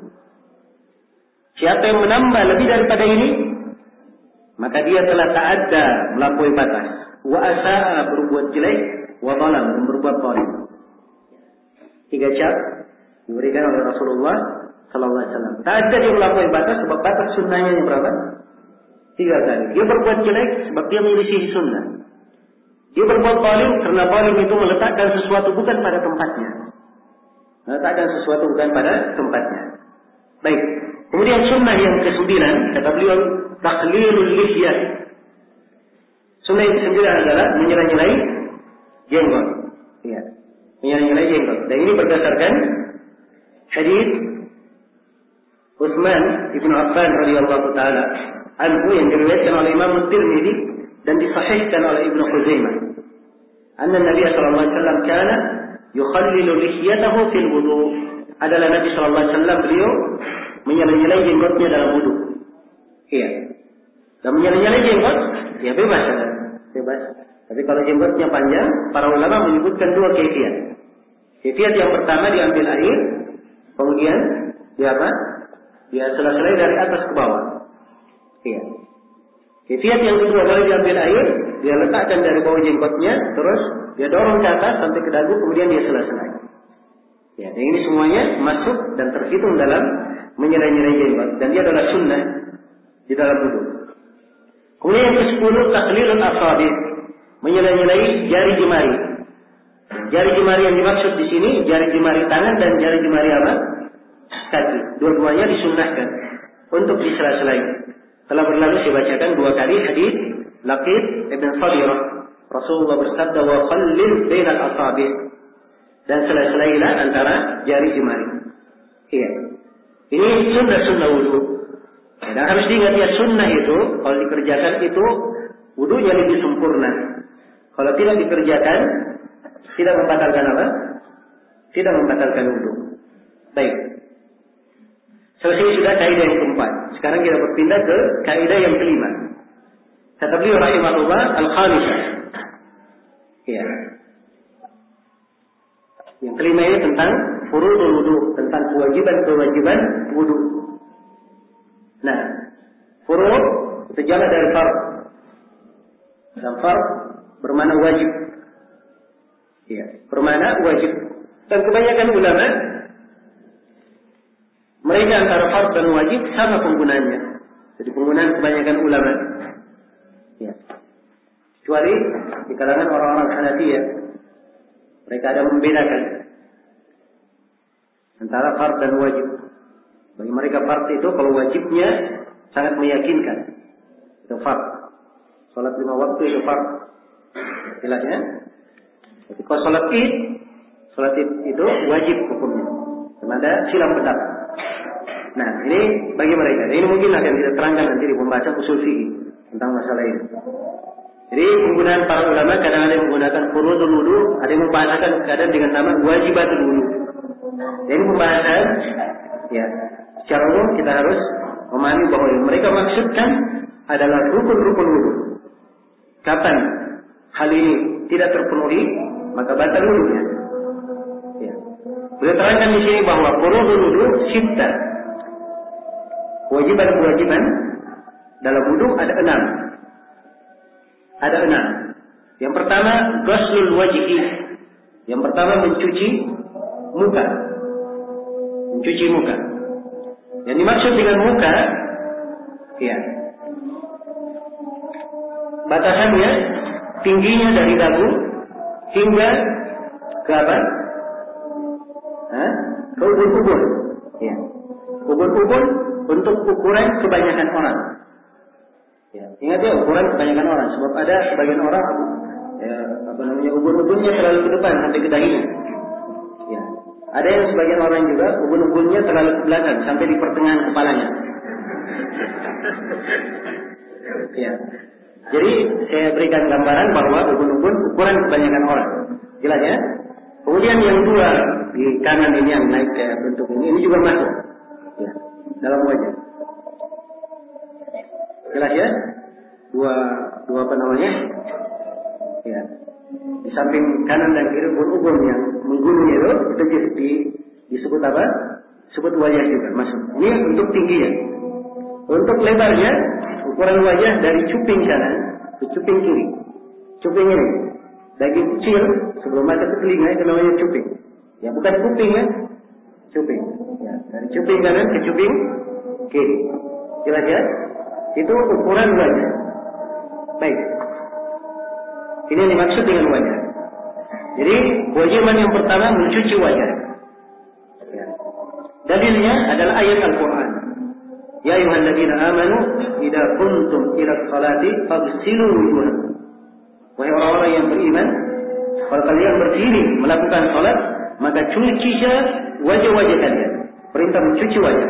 Siapa yang menambah lebih daripada ini, maka dia telah ta'adda, melampaui batas. Wa asa'a, berbuat jelek, wa dhalam, berbuat zalim. Tiga cap diberikan oleh Rasulullah Sallallahu Alaihi Wasallam. Ta'adda, dia melampaui batas, sebab batas sunnahnya yang berapa? Tiga kali. Dia berbuat jelek sebab dia menyelisihi sunnah. Dia berbuat zalim karena zalim itu meletakkan sesuatu bukan pada tempatnya. Meletakkan sesuatu bukan pada tempatnya. Baik. Kemudian sunnah yang kesembilan, kata beliau, takhlilul lihyah. Sunnah yang kesembilan adalah menyela-nyelai jenggot. Iya. Menyela-nyelai jenggot. Dan ini berdasarkan hadis Utsman ibn Affan radhiyallahu taala anhu yang diriwayatkan oleh Imam Tirmidzi dan disahihkan oleh Ibnu Khuzaimah. Anna Nabi sallallahu alaihi wasallam kana yukhallilu lihyatahu fil wudu. Adalah Nabi sallallahu alaihi wasallam beliau menyela-nyelai jenggotnya dalam wudu. Iya. Dan menyela-nyelai jenggot ya bebas, bebas. Tapi kalau jenggotnya panjang, para ulama menyebutkan dua kaifiyat. Kaifiyat yang pertama diambil air, kemudian dia apa? Dia sela-selai dari atas ke bawah. Iya. Kaifiyat yang kedua, kalau diambil air, dia letakkan dari bawah jenggotnya, terus dia dorong ke atas sampai ke dagu, kemudian dia sela-selai. Ya, dan ini semuanya masuk dan terhitung dalam menyela-nyelai jenggot, dan dia adalah sunnah di dalam wudu. Kemudian yang kesepuluh, takhlilul asabi, menyela-nyelai jari jemari. Jari jemari yang dimaksud di sini jari jemari tangan dan jari jemari apa? Kaki. Dua-duanya disunnahkan untuk disela-selai. Telah berlalu saya bacakan dua kali hadis Laqit ibn Sabirah. Rasulullah bersabda, wa khallil bainal asabi', dan sela-selailah antara jari jemari. Iya. Ini sunnah-sunnah wudu. Dan harus diingat ya, sunnah itu kalau dikerjakan itu wudunya lebih sempurna. Kalau tidak dikerjakan, tidak membatalkan apa? Tidak membatalkan wudu. Baik. Selesai sudah kaidah yang keempat. Sekarang kita berpindah ke kaidah yang kelima. Kata beliau rahimahullah, al-khamisah. Ya. Yang kelima ini tentang furudul wudu, tentang kewajiban-kewajiban wudu. Nah, furud itu jamak dari fard. Dan fard bermakna wajib. Ya, bermakna wajib. Dan kebanyakan ulama mereka antara fard dan wajib sama penggunaannya. Jadi penggunaan kebanyakan ulama. Ya. Kecuali di kalangan orang-orang Hanafiyah, mereka ada membedakan antara fard dan wajib. Bagi mereka fard itu kalau wajibnya sangat meyakinkan, itu fard. Salat lima waktu itu fard. Jelasnya. Jadi kalau salat id, salat id itu wajib hukumnya. Karena ada silang pendapat. Nah, ini bagi mereka. Ini mungkin akan kita terangkan nanti di pembahasan usul fikih tentang masalah ini. Jadi penggunaan para ulama kadang ada yang menggunakan furudul wudu, ada yang membahasakan kadang dengan nama wajibatul wudu. Jadi pembahasan, ya, secara umum kita harus memahami bahwa yang mereka maksudkan adalah rukun-rukun wudu. Kapan hal ini tidak terpenuhi, maka batal wudunya. Ya. Beliau terangkan di sini bahwa furudul wudu sittah. Kewajiban-kewajiban dalam wudu ada enam. Ada enam. Yang pertama, ghuslul wajhi. Yang pertama mencuci muka. Mencuci muka. Yang dimaksud dengan muka, ya, batasannya tingginya dari dagu hingga ke apa? Hah? Ke ubun-ubun. Ya. Ubun-ubun untuk ukuran kebanyakan orang. Ya, ingat ya, ukuran kebanyakan orang. Sebab ada sebagian orang, ya, apa namanya, ubun-ubunnya terlalu ke depan sampai ke dahinya. Ya. Ada yang sebagian orang juga ubun-ubunnya terlalu ke belakang sampai di pertengahan kepalanya. Ya. Jadi saya berikan gambaran bahwa ubun-ubun ukuran kebanyakan orang. Jelas ya? Kemudian yang dua di kanan ini yang naik ke bentuk ini, ini juga masuk. Ya, dalam wajah. Jelas ya? Dua dua apa namanya? Ya. Di samping kanan dan kiri ubun-ubun yang menggunung itu, itu di, disebut apa? Disebut wajah juga masuk. Ini untuk tingginya. Untuk lebarnya, ukuran wajah dari cuping kanan ke cuping kiri. Cuping ini daging kecil sebelum masuk ke telinga itu namanya cuping. Ya, bukan kuping ya, cuping. Ya, dari cuping kanan ke cuping kiri. Jelas ya? Itu ukuran wajah. Baik. Ini yang dimaksud dengan wajah. Jadi kewajiban yang pertama mencuci wajah. Ya. Dalilnya adalah ayat Al-Quran. Ya ayyuhalladzina amanu idza qumtum ila sholati faghsilu wujuhakum. Wahai orang-orang yang beriman, kalau kalian berdiri melakukan salat, maka cucilah wajah-wajah kalian. Perintah mencuci wajah.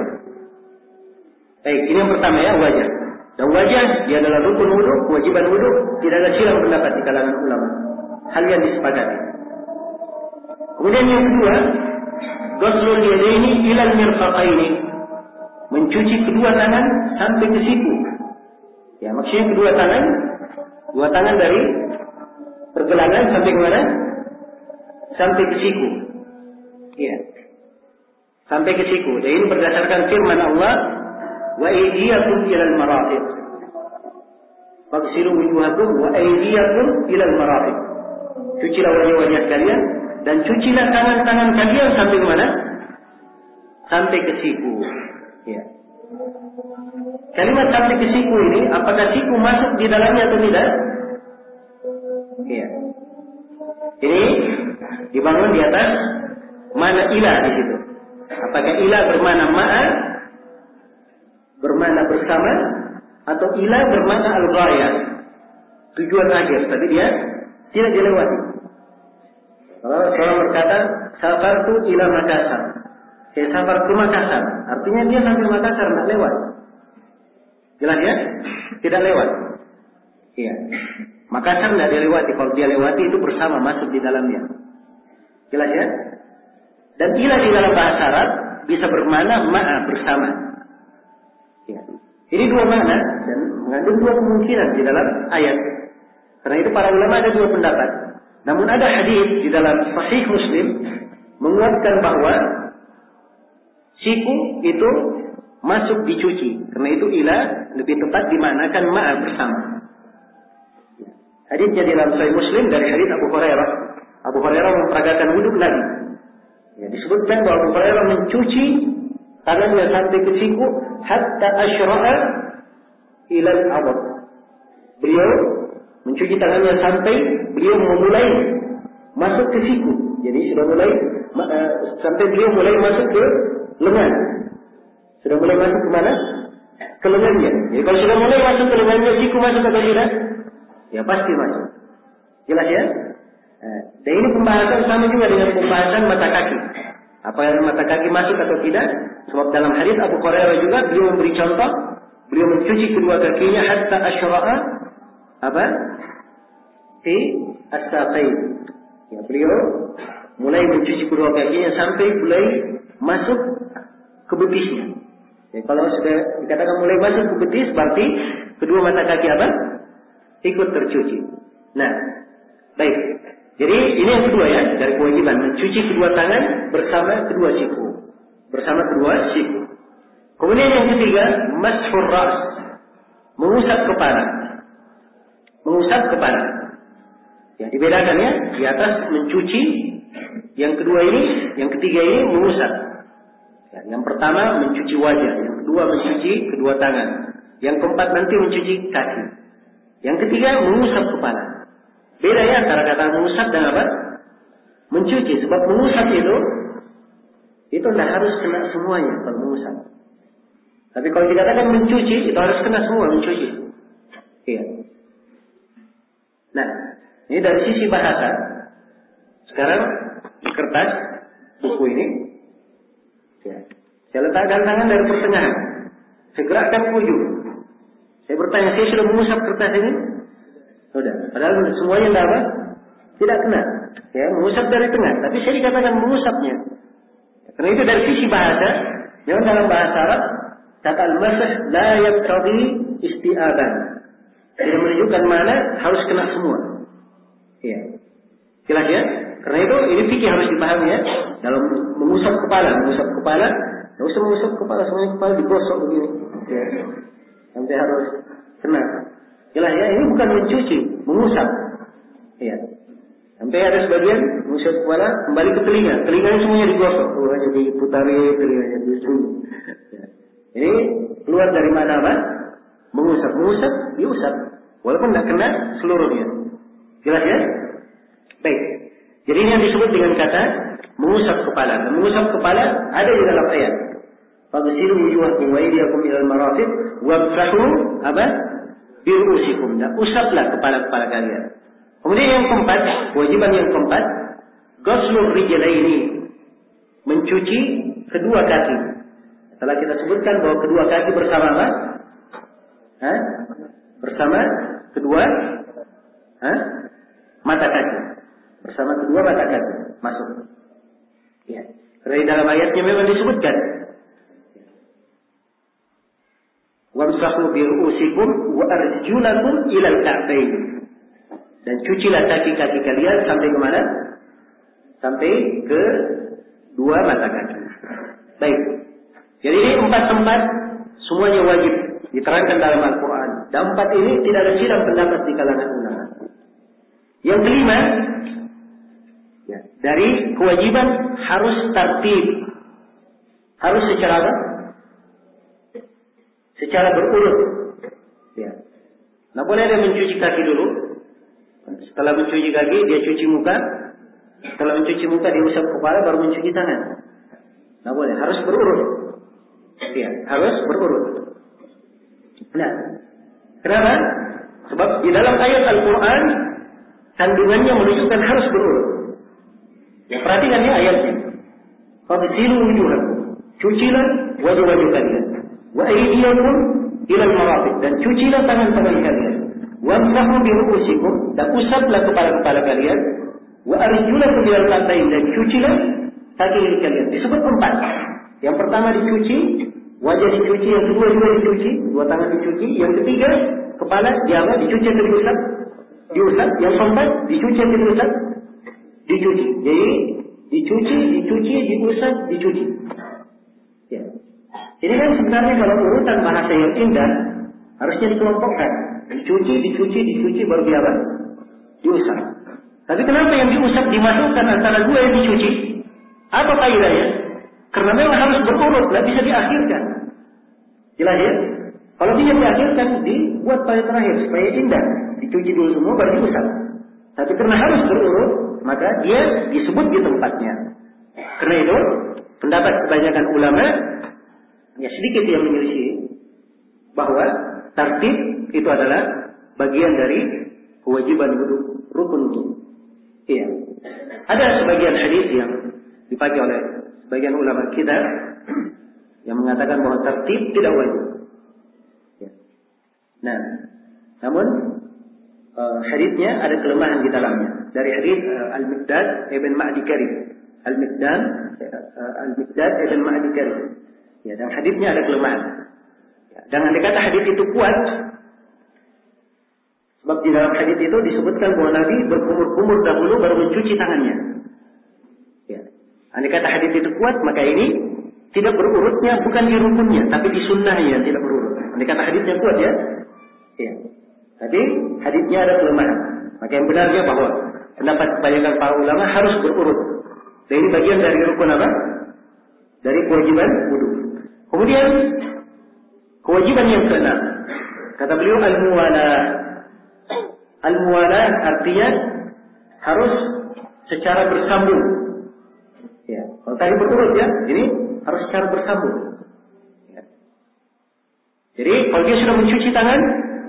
Baik, ini yang pertama ya, wajah. Dan wajah dia adalah rukun wudu, kewajiban wudu, tidak ada silang pendapat di kalangan ulama. Hal yang disepakati. Kemudian yang kedua, ghuslul yadaini ilal mirfaqaini. Mencuci kedua tangan sampai ke siku. Ya, maksudnya kedua tangan, dua tangan dari pergelangan sampai ke mana? Sampai ke siku. Ya. Sampai ke siku. Dan ini berdasarkan firman Allah, wa aydiyakum ilal marafiq. Faghsilu wujuhakum wa aydiyakum ilal marafiq. Cucilah wajah-wajah kalian dan cucilah tangan-tangan kalian sampai ke mana? Sampai ke siku. Ya. Kalimat sampai ke siku ini, apakah siku masuk di dalamnya atau tidak? Ya. Ini dibangun di atas mana ilah di situ. Apakah ilah bermana ma'a, bermana bersama, atau ilah bermana al-ghayah, tujuan akhir, tapi dia tidak dilewati. Kalau seorang berkata safartu ila Makassar, saya safar ke Makassar, artinya dia sampai Makassar tidak lewat. Jelas ya? Tidak lewat. Iya. Makassar tidak dilewati. Kalau dia lewati itu bersama, masuk di dalamnya. Jelas ya? Dan ilah di dalam bahasa Arab bisa bermakna ma'a, bersama. Ya. Ini dua makna dan mengandung dua kemungkinan di dalam ayat. Karena itu para ulama ada dua pendapat. Namun ada hadis di dalam Sahih Muslim menguatkan bahwa siku itu masuk dicuci. Karena itu ila lebih tepat dimaknakan ma'a bersama. Hadisnya di dalam Sahih Muslim dari hadis Abu Hurairah. Abu Hurairah memperagakan wudhu Nabi. Ya, disebutkan bahwa Abu Hurairah mencuci tangannya sampai ke siku hatta asyra'a ila al-'adad. Beliau mencuci tangannya sampai beliau memulai masuk ke siku. Jadi sudah mulai uh, sampai beliau mulai masuk ke lengan. Sudah mulai masuk ke mana? Ke lengannya. Jadi kalau sudah mulai masuk ke lengannya, siku masuk atau tidak? Ya pasti masuk. Jelas ya? Nah, dan ini pembahasan sama juga dengan pembahasan mata kaki. Apa yang mata kaki masuk atau tidak? Sebab dalam hadis Abu Hurairah juga beliau memberi contoh, beliau mencuci kedua kakinya hatta asyra'a apa? Fi as-saqain. Ya, beliau mulai mencuci kedua kakinya sampai mulai masuk ke betisnya. Ya, kalau sudah dikatakan mulai masuk ke betis, berarti kedua mata kaki apa? Ikut tercuci. Nah, baik. Jadi ini yang kedua ya, dari kewajiban mencuci kedua tangan bersama kedua siku, bersama kedua siku. Kemudian yang ketiga, mashur ras, mengusap kepala, mengusap kepala. Ya, dibedakan ya, di atas mencuci, yang kedua ini, yang ketiga ini mengusap. Ya, yang pertama mencuci wajah, yang kedua mencuci kedua tangan, yang keempat nanti mencuci kaki, yang ketiga mengusap kepala. Beda ya antara kata mengusap dan apa? Mencuci. Sebab mengusap itu, itu tidak harus kena semuanya kalau mengusap. Tapi kalau dikatakan mencuci, itu harus kena semua mencuci. Iya. Nah, ini dari sisi bahasa. Sekarang di kertas buku ini, ya, saya letakkan tangan dari pertengahan, saya gerakkan ke ujung. Saya bertanya, saya sudah mengusap kertas ini? Sudah. Padahal semuanya tidak apa? Tidak kena. Ya, mengusap dari tengah. Tapi saya dikatakan mengusapnya. Karena itu dari sisi bahasa, yang dalam bahasa Arab, kata al-masah la yaqtadi isti'aban. Tidak menunjukkan mana harus kena semua. Iya. Jelas ya? Karena itu ini fikih harus dipahami ya. Dalam mengusap kepala, mengusap kepala, tidak usah mengusap kepala, semuanya kepala digosok begini. Ya. Sampai harus kena. Jelas ya, ini bukan mencuci, mengusap. Iya. Sampai ada sebagian mengusap kepala, kembali ke telinga. Telinganya semuanya digosok. Oh, jadi putari telinganya diusung. Ya. Ini keluar dari mana apa? Mengusap. Mengusap, diusap. Walaupun tidak kena seluruhnya. Jelas ya? Baik. Jadi ini yang disebut dengan kata mengusap kepala. Dan mengusap kepala ada di dalam ayat. Faghsilu wujuhakum wa aydiyakum ilal marafiq wamsahu apa? Birusikum. Dan usaplah kepala-kepala kalian. Kemudian yang keempat, kewajiban yang keempat, ghuslur rijlaini, mencuci kedua kaki. Setelah kita sebutkan bahwa kedua kaki bersama apa? Hah? Bersama kedua hah? Mata kaki. Bersama kedua mata kaki. Masuk. Ya. Karena di dalam ayatnya memang disebutkan. Wamsahu biru'usikum wa arjulakum ilal ka'bayn. Dan cucilah kaki-kaki kalian sampai ke mana? Sampai ke dua mata kaki. Baik. Jadi ini empat tempat semuanya wajib diterangkan dalam Al-Quran. Dan empat ini tidak ada silang pendapat di kalangan ulama. Yang kelima, ya, dari kewajiban harus tertib, harus secara apa? Secara berurut. Ya. Nah, boleh ada mencuci kaki dulu. Setelah mencuci kaki, dia cuci muka. Setelah mencuci muka, dia usap kepala, baru mencuci tangan. Nah, boleh. Harus berurut. Ya, harus berurut. Nah, kenapa? Sebab di dalam ayat Al-Quran, kandungannya menunjukkan harus berurut. Ya, perhatikan ya ayatnya. Faghsilu wujuhakum. Cucilah wajah-wajah kalian. Wa aydiyakum ilal marafiq. Dan cucilah tangan-tangan kalian. Wamsahu biru'usikum. Dan usaplah kepala-kepala kalian. Wa arjulakum ilal ka'bayn. Dan cucilah kaki kalian. Disebut empat. Yang pertama dicuci, wajah dicuci, yang kedua juga dicuci, dua tangan dicuci, yang ketiga kepala diapa dicuci atau diusap? Diusap. Yang keempat dicuci atau diusap? dicuci. Jadi dicuci, dicuci, diusap, dicuci. Ya. Ini kan sebenarnya kalau urutan bahasa yang indah harusnya dikelompokkan. Dicuci, dicuci, dicuci baru dia apa? Diusap. Tapi kenapa yang diusap dimasukkan antara dua yang dicuci? Apa faedahnya? Karena memang harus berurut, tidak bisa diakhirkan. Jelas ya? Kalau bisa diakhirkan, dibuat pada terakhir supaya indah. Dicuci dulu semua baru diusap. Tapi karena harus berurut, maka dia disebut di tempatnya. Karena itu, pendapat kebanyakan ulama, ya sedikit yang menyelisih bahwa tartib itu adalah bagian dari kewajiban wudu, rukun wudu. Iya. Ada sebagian hadis yang dipakai oleh sebagian ulama kita yang mengatakan bahwa tartib tidak wajib. Ya. Nah, namun uh, hadisnya ada kelemahan di dalamnya. Dari hadis uh, Al-Miqdad ibn Ma'di Karib. Al-Miqdad uh, Al-Miqdad ibn Ma'di Karib. Ya, dan hadisnya ada kelemahan. Ya, jangan dikata hadis itu kuat. Sebab di dalam hadis itu disebutkan bahwa Nabi berkumur-kumur dahulu baru mencuci tangannya. Ya. Andai kata hadis itu kuat, maka ini tidak berurutnya bukan di rukunnya, tapi di sunnahnya tidak berurut. Andai kata hadisnya kuat ya. Ya. Tapi hadisnya ada kelemahan. Maka yang benarnya bahwa pendapat kebanyakan para ulama harus berurut. Dan ini bagian dari rukun apa? Dari kewajiban wudu. Kemudian kewajiban yang keenam, kata beliau al-muwalah. Al-muwalah artinya harus secara bersambung. Ya, kalau tadi berurut ya, ini harus secara bersambung. Ya. Jadi kalau dia sudah mencuci tangan,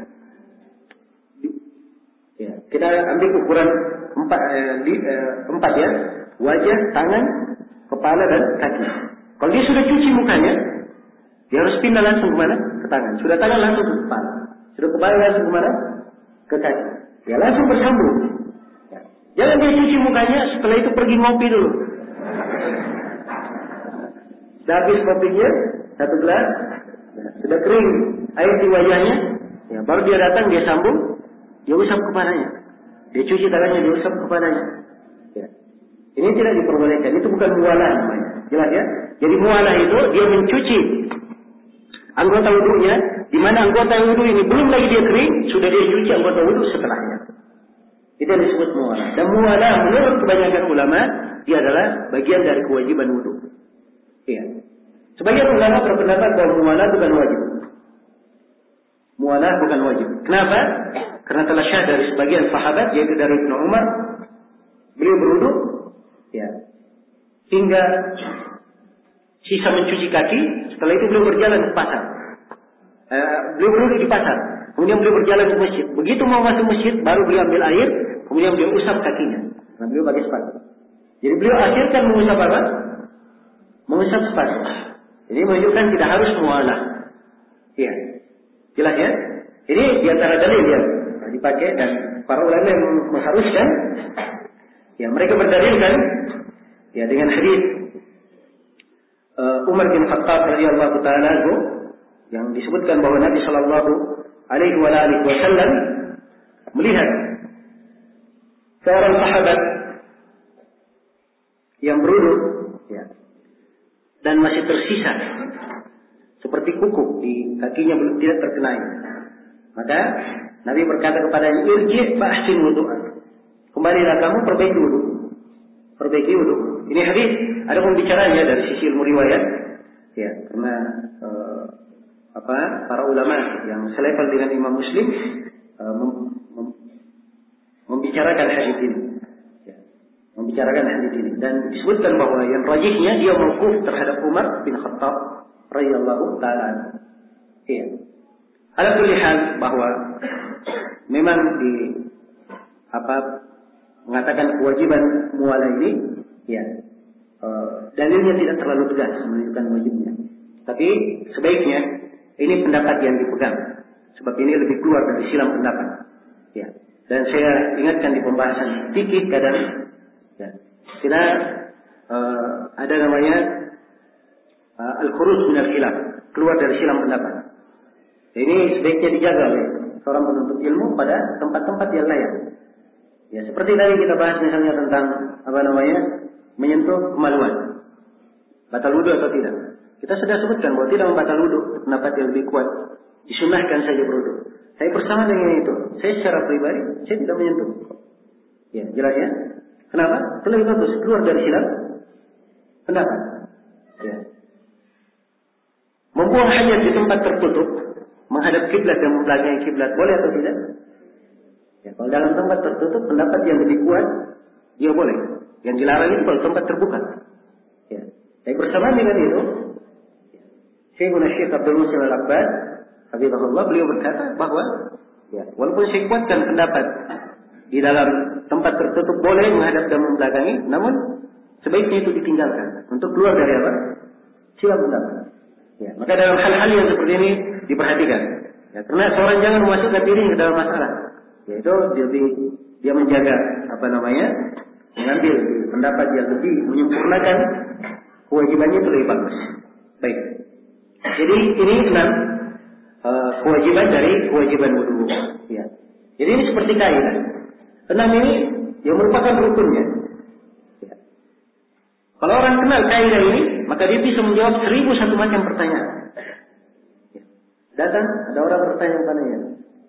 ya, kita ambil ukuran empat, eh, di, eh, empat ya, wajah, tangan, kepala dan kaki. Kalau dia sudah cuci mukanya, dia harus pindah langsung ke mana? Ke tangan. Sudah tangan langsung ke kepala. Sudah kepala langsung ke mana? Ke kaki. Ya langsung bersambung. Ya. Jangan dia cuci mukanya, setelah itu pergi ngopi dulu. Sudah habis kopinya, satu gelas, ya, sudah kering air di wajahnya, ya, baru dia datang, dia sambung, dia usap kepalanya. Dia cuci tangannya, dia usap kepalanya. Ya. Ini tidak diperbolehkan, itu bukan muwalah namanya. Jelas ya? Jadi muwalah itu dia mencuci anggota wudunya, di mana anggota wudu ini belum lagi dia kering, sudah dia cuci anggota wudu setelahnya. Itu yang disebut muwalah. Dan muwalah menurut kebanyakan ulama, dia adalah bagian dari kewajiban wudu. Iya. Sebagian ulama berpendapat bahwa muwalah bukan wajib. Muwalah bukan wajib. Kenapa? Karena telah syah dari sebagian sahabat, yaitu dari Ibnu Umar, beliau berwudu, ya, hingga sisa mencuci kaki. Setelah itu beliau berjalan ke pasar. Uh, beliau berwudu di pasar. Kemudian beliau berjalan ke masjid. Begitu mau masuk masjid, baru beliau ambil air. Kemudian beliau usap kakinya. Nah, beliau pakai sepatu. Jadi beliau akhirkan mengusap apa? Mengusap sepatu. Jadi menunjukkan tidak harus muwalah. Iya. Jelas ya? Ini di antara dalil yang dipakai dan para ulama yang mengharuskan. Ya, mereka berdalilkan ya dengan hadis uh, Umar bin Khattab radhiyallahu taala anhu yang disebutkan bahwa Nabi sallallahu alaihi wasallam melihat seorang sahabat yang berwudu, ya, dan masih tersisa seperti kuku di kakinya belum tidak terkena air. Maka Nabi berkata kepadanya, "Irji' fa ahsin wudu'ak." Kembalilah kamu perbaiki wudu. Perbaiki wudu. Ini hadis ada pembicaranya dari sisi ilmu riwayat, ya, karena uh, apa para ulama yang selevel dengan Imam Muslim uh, mem, mem, membicarakan hadis ini, ya, membicarakan hadis ini dan disebutkan bahwa yang rajihnya dia mauquf terhadap Umar bin Khattab radhiyallahu taala. Iya. Ala kulli hal bahwa memang di apa mengatakan kewajiban muwalah ini, ya, uh, dalilnya tidak terlalu tegas menunjukkan wajibnya. Tapi sebaiknya ini pendapat yang dipegang, sebab ini lebih keluar dari silam pendapat. Ya. Dan saya ingatkan di pembahasan fikih kadang, ya, kita uh, ada namanya uh, al-khuruj min al-khilaf, keluar dari silam pendapat. Ini sebaiknya dijaga oleh seorang penuntut ilmu pada tempat-tempat yang layak. Ya, Ya, seperti tadi kita bahas misalnya tentang apa namanya menyentuh kemaluan, batal wudu atau tidak. Kita sudah sebutkan bahwa tidak membatal wudu, pendapat yang lebih kuat. Disunahkan saja berwudu. Saya bersama dengan itu. Saya secara pribadi saya tidak menyentuh. Ya, jelas ya. Kenapa? Itu lebih bagus keluar dari silap pendapat. Ya. Membuang hajat di tempat tertutup, menghadap kiblat dan membelakangi kiblat, boleh atau tidak? Ya, kalau dalam tempat tertutup, pendapat yang lebih kuat, ya boleh. Yang dilarang itu kalau tempat terbuka. Ya. Tapi bersama dengan itu, Syekhuna Syekh Abdul Muhsin Al-Abbad, Habibullah, beliau berkata bahwa, ya, walaupun saya kuatkan pendapat di dalam tempat tertutup boleh menghadap dan membelakangi, namun sebaiknya itu ditinggalkan untuk keluar dari apa? Silap pendapat. Ya, maka dalam hal-hal yang seperti ini diperhatikan. Ya, karena seorang jangan memasukkan diri ke dalam masalah. Yaitu dia, dia menjaga apa namanya, mengambil pendapat yang lebih menyempurnakan kewajibannya itu lebih bagus. Baik. Jadi ini enam uh, kewajiban dari kewajiban wudu. Ya. Jadi ini seperti kaidah. Enam ini yang merupakan rukunnya. Ya. Kalau orang kenal kaidah ini, maka dia bisa menjawab seribu satu macam pertanyaan. Ya. Datang ada orang bertanya padanya.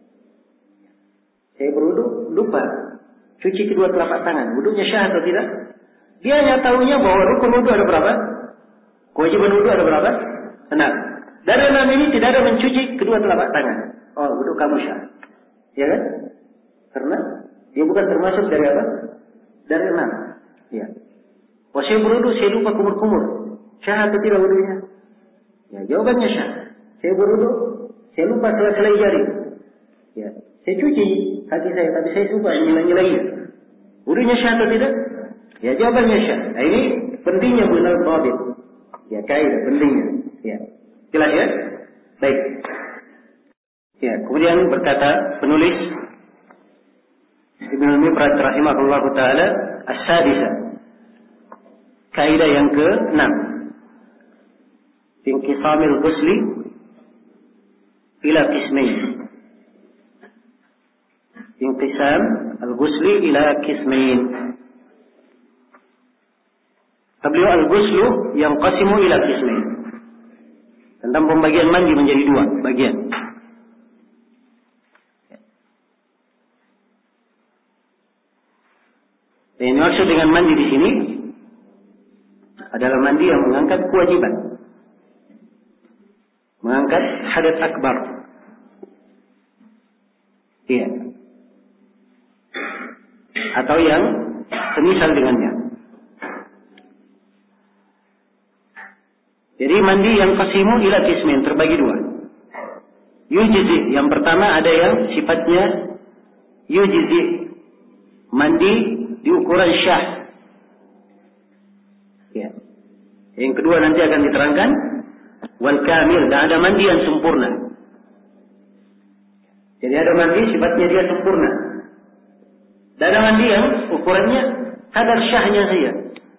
Saya berwudu, lupa cuci kedua telapak tangan. Wudunya syah atau tidak? Dia hanya tahunya bahwa rukun wudu ada berapa? Kewajiban wudu ada berapa? Enam. Dari enam ini tidak ada mencuci kedua telapak tangan. Oh, wudu kamu syah. Ya kan? Karena dia bukan termasuk dari apa? Dari enam. Ya. Oh, saya berwudu, saya lupa kumur-kumur. Syah atau tidak wudunya? Ya, jawabannya syah. Saya berwudu, saya lupa sela-sela jari. Ya. Saya cuci kaki saya, tapi saya lupa nyela-nyelainya. Wudunya syah atau tidak? Ya, jawabannya syah. Nah, ini pentingnya benar dhabit. Ya, kaidah pentingnya. Ya. Jelas ya? Baik. Ya, kemudian berkata penulis Ibnu Mufrad rahimahullah taala, as-sadisa. Kaidah yang keenam. Inqisamil ghusli ila qismain. Inqisam al-ghusli ila qismain. Beliau al-ghuslu yang qasimu ila qismain. Tentang pembagian mandi menjadi dua bagian. Dan yang maksud dengan mandi di sini adalah mandi yang mengangkat kewajiban, mengangkat hadath akbar. Iya. Atau yang semisal dengannya. Jadi mandi yang qasimu ila qismin terbagi dua. Yujizi, yang pertama ada yang sifatnya yujizi, mandi di ukuran syah. Ya. Yang kedua nanti akan diterangkan wal kamil, dan ada mandi yang sempurna. Jadi ada mandi sifatnya dia sempurna. Dan ada mandi yang ukurannya kadar syahnya saja.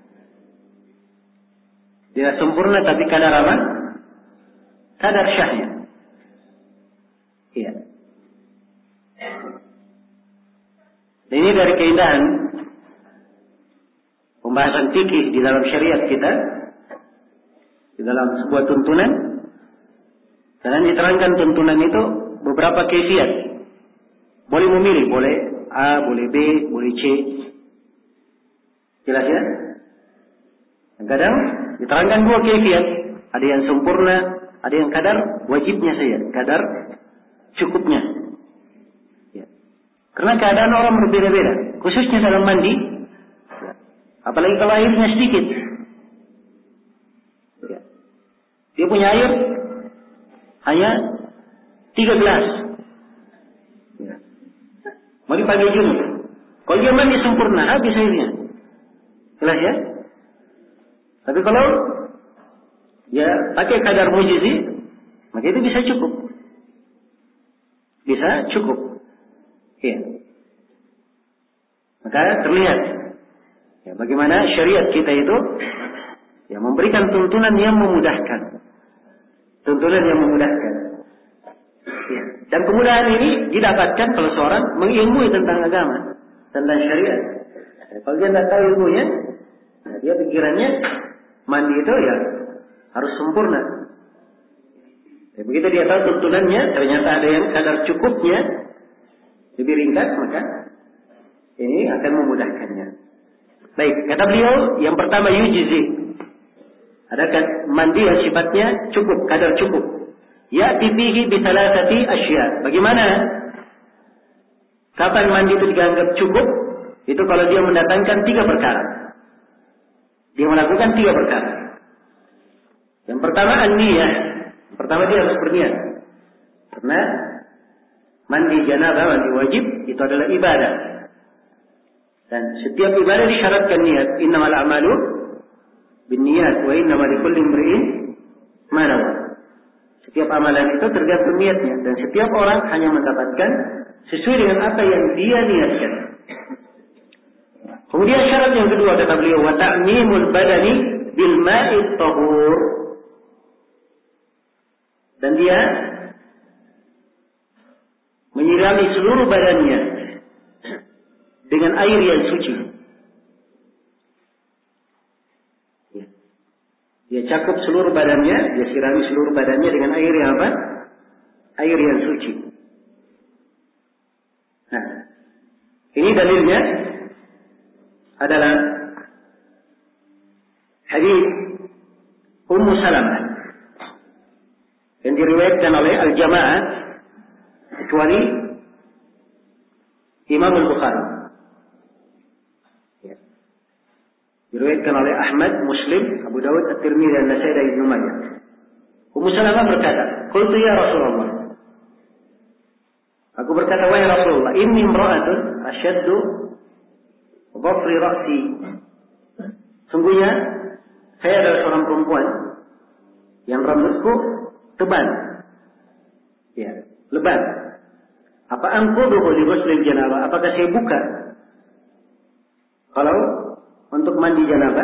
Dia sempurna tapi kadar apa? Kadar syahnya. Iya. Dan ini dari keindahan pembahasan fikih di dalam syariat kita, di dalam sebuah tuntunan, karena diterangkan tuntunan itu beberapa kaifiat. Boleh memilih, boleh A, boleh B, boleh C. Jelas ya? Kadang diterangkan dua kaifiat, ada yang sempurna, ada yang kadar wajibnya saja, kadar cukupnya. Ya. Karena keadaan orang berbeda-beda, khususnya dalam mandi, ya. Apalagi kalau airnya sedikit. Ya. Dia punya air hanya tiga gelas. Ya. Mau dipakai junub. Kalau dia mandi sempurna, habis airnya. Jelas ya? Tapi kalau ya pakai kadar mujizi, maka itu bisa cukup. Bisa cukup. Iya. Maka terlihat ya, bagaimana syariat kita itu ya memberikan tuntunan yang memudahkan. Tuntunan yang memudahkan. Ya. Dan kemudahan ini didapatkan kalau seorang mengilmui tentang agama. tentang syariat. Kalau dia tidak tahu ilmunya, nah dia pikirannya mandi itu ya harus sempurna. Ya, begitu dia tahu tuntunannya, ternyata ada yang kadar cukupnya lebih ringkas, maka ini akan memudahkannya. Baik, kata beliau yang pertama yujizi. Ada mandi yang sifatnya cukup, kadar cukup. Ya'ti fihi bi thalathati asya. Bagaimana? Kapan mandi itu dianggap cukup? Itu kalau dia mendatangkan tiga perkara. Dia melakukan tiga perkara. Yang pertama an-niyah. Yang pertama dia harus berniat. Karena mandi janabah, mandi wajib itu adalah ibadah. Dan setiap ibadah disyaratkan niat. Innamal a'malu binniyat wa innamal likulli imri'in ma nawa. Setiap amalan itu tergantung niatnya, dan setiap orang hanya mendapatkan sesuai dengan apa yang dia niatkan. Kemudian syarat yang kedua kata beliau, wa ta'mimul badani bil ma'it tahur. Dan dia menyirami seluruh badannya dengan air yang suci. Dia cakup seluruh badannya, dia sirami seluruh badannya dengan air yang apa? Air yang suci. Nah, ini dalilnya adalah hadis Ummu Salamah yang diriwayatkan oleh Al-Jamaah kecuali Imam Al-Bukhari. Ya. Diriwayatkan oleh Ahmad, Muslim, Abu Dawud, At-Tirmidzi, dan Nasai dan Ibnu Majah. Ummu Salamah berkata, "Qultu ya Rasulullah." Aku berkata, "Wahai Rasulullah, inni imra'atun asyaddu dhafri ra'si." Sungguhnya saya adalah seorang perempuan yang rambutku tebal. Ya, lebat. Apa anquduhu li ghusl janabah? Apakah saya buka kalau untuk mandi janabah?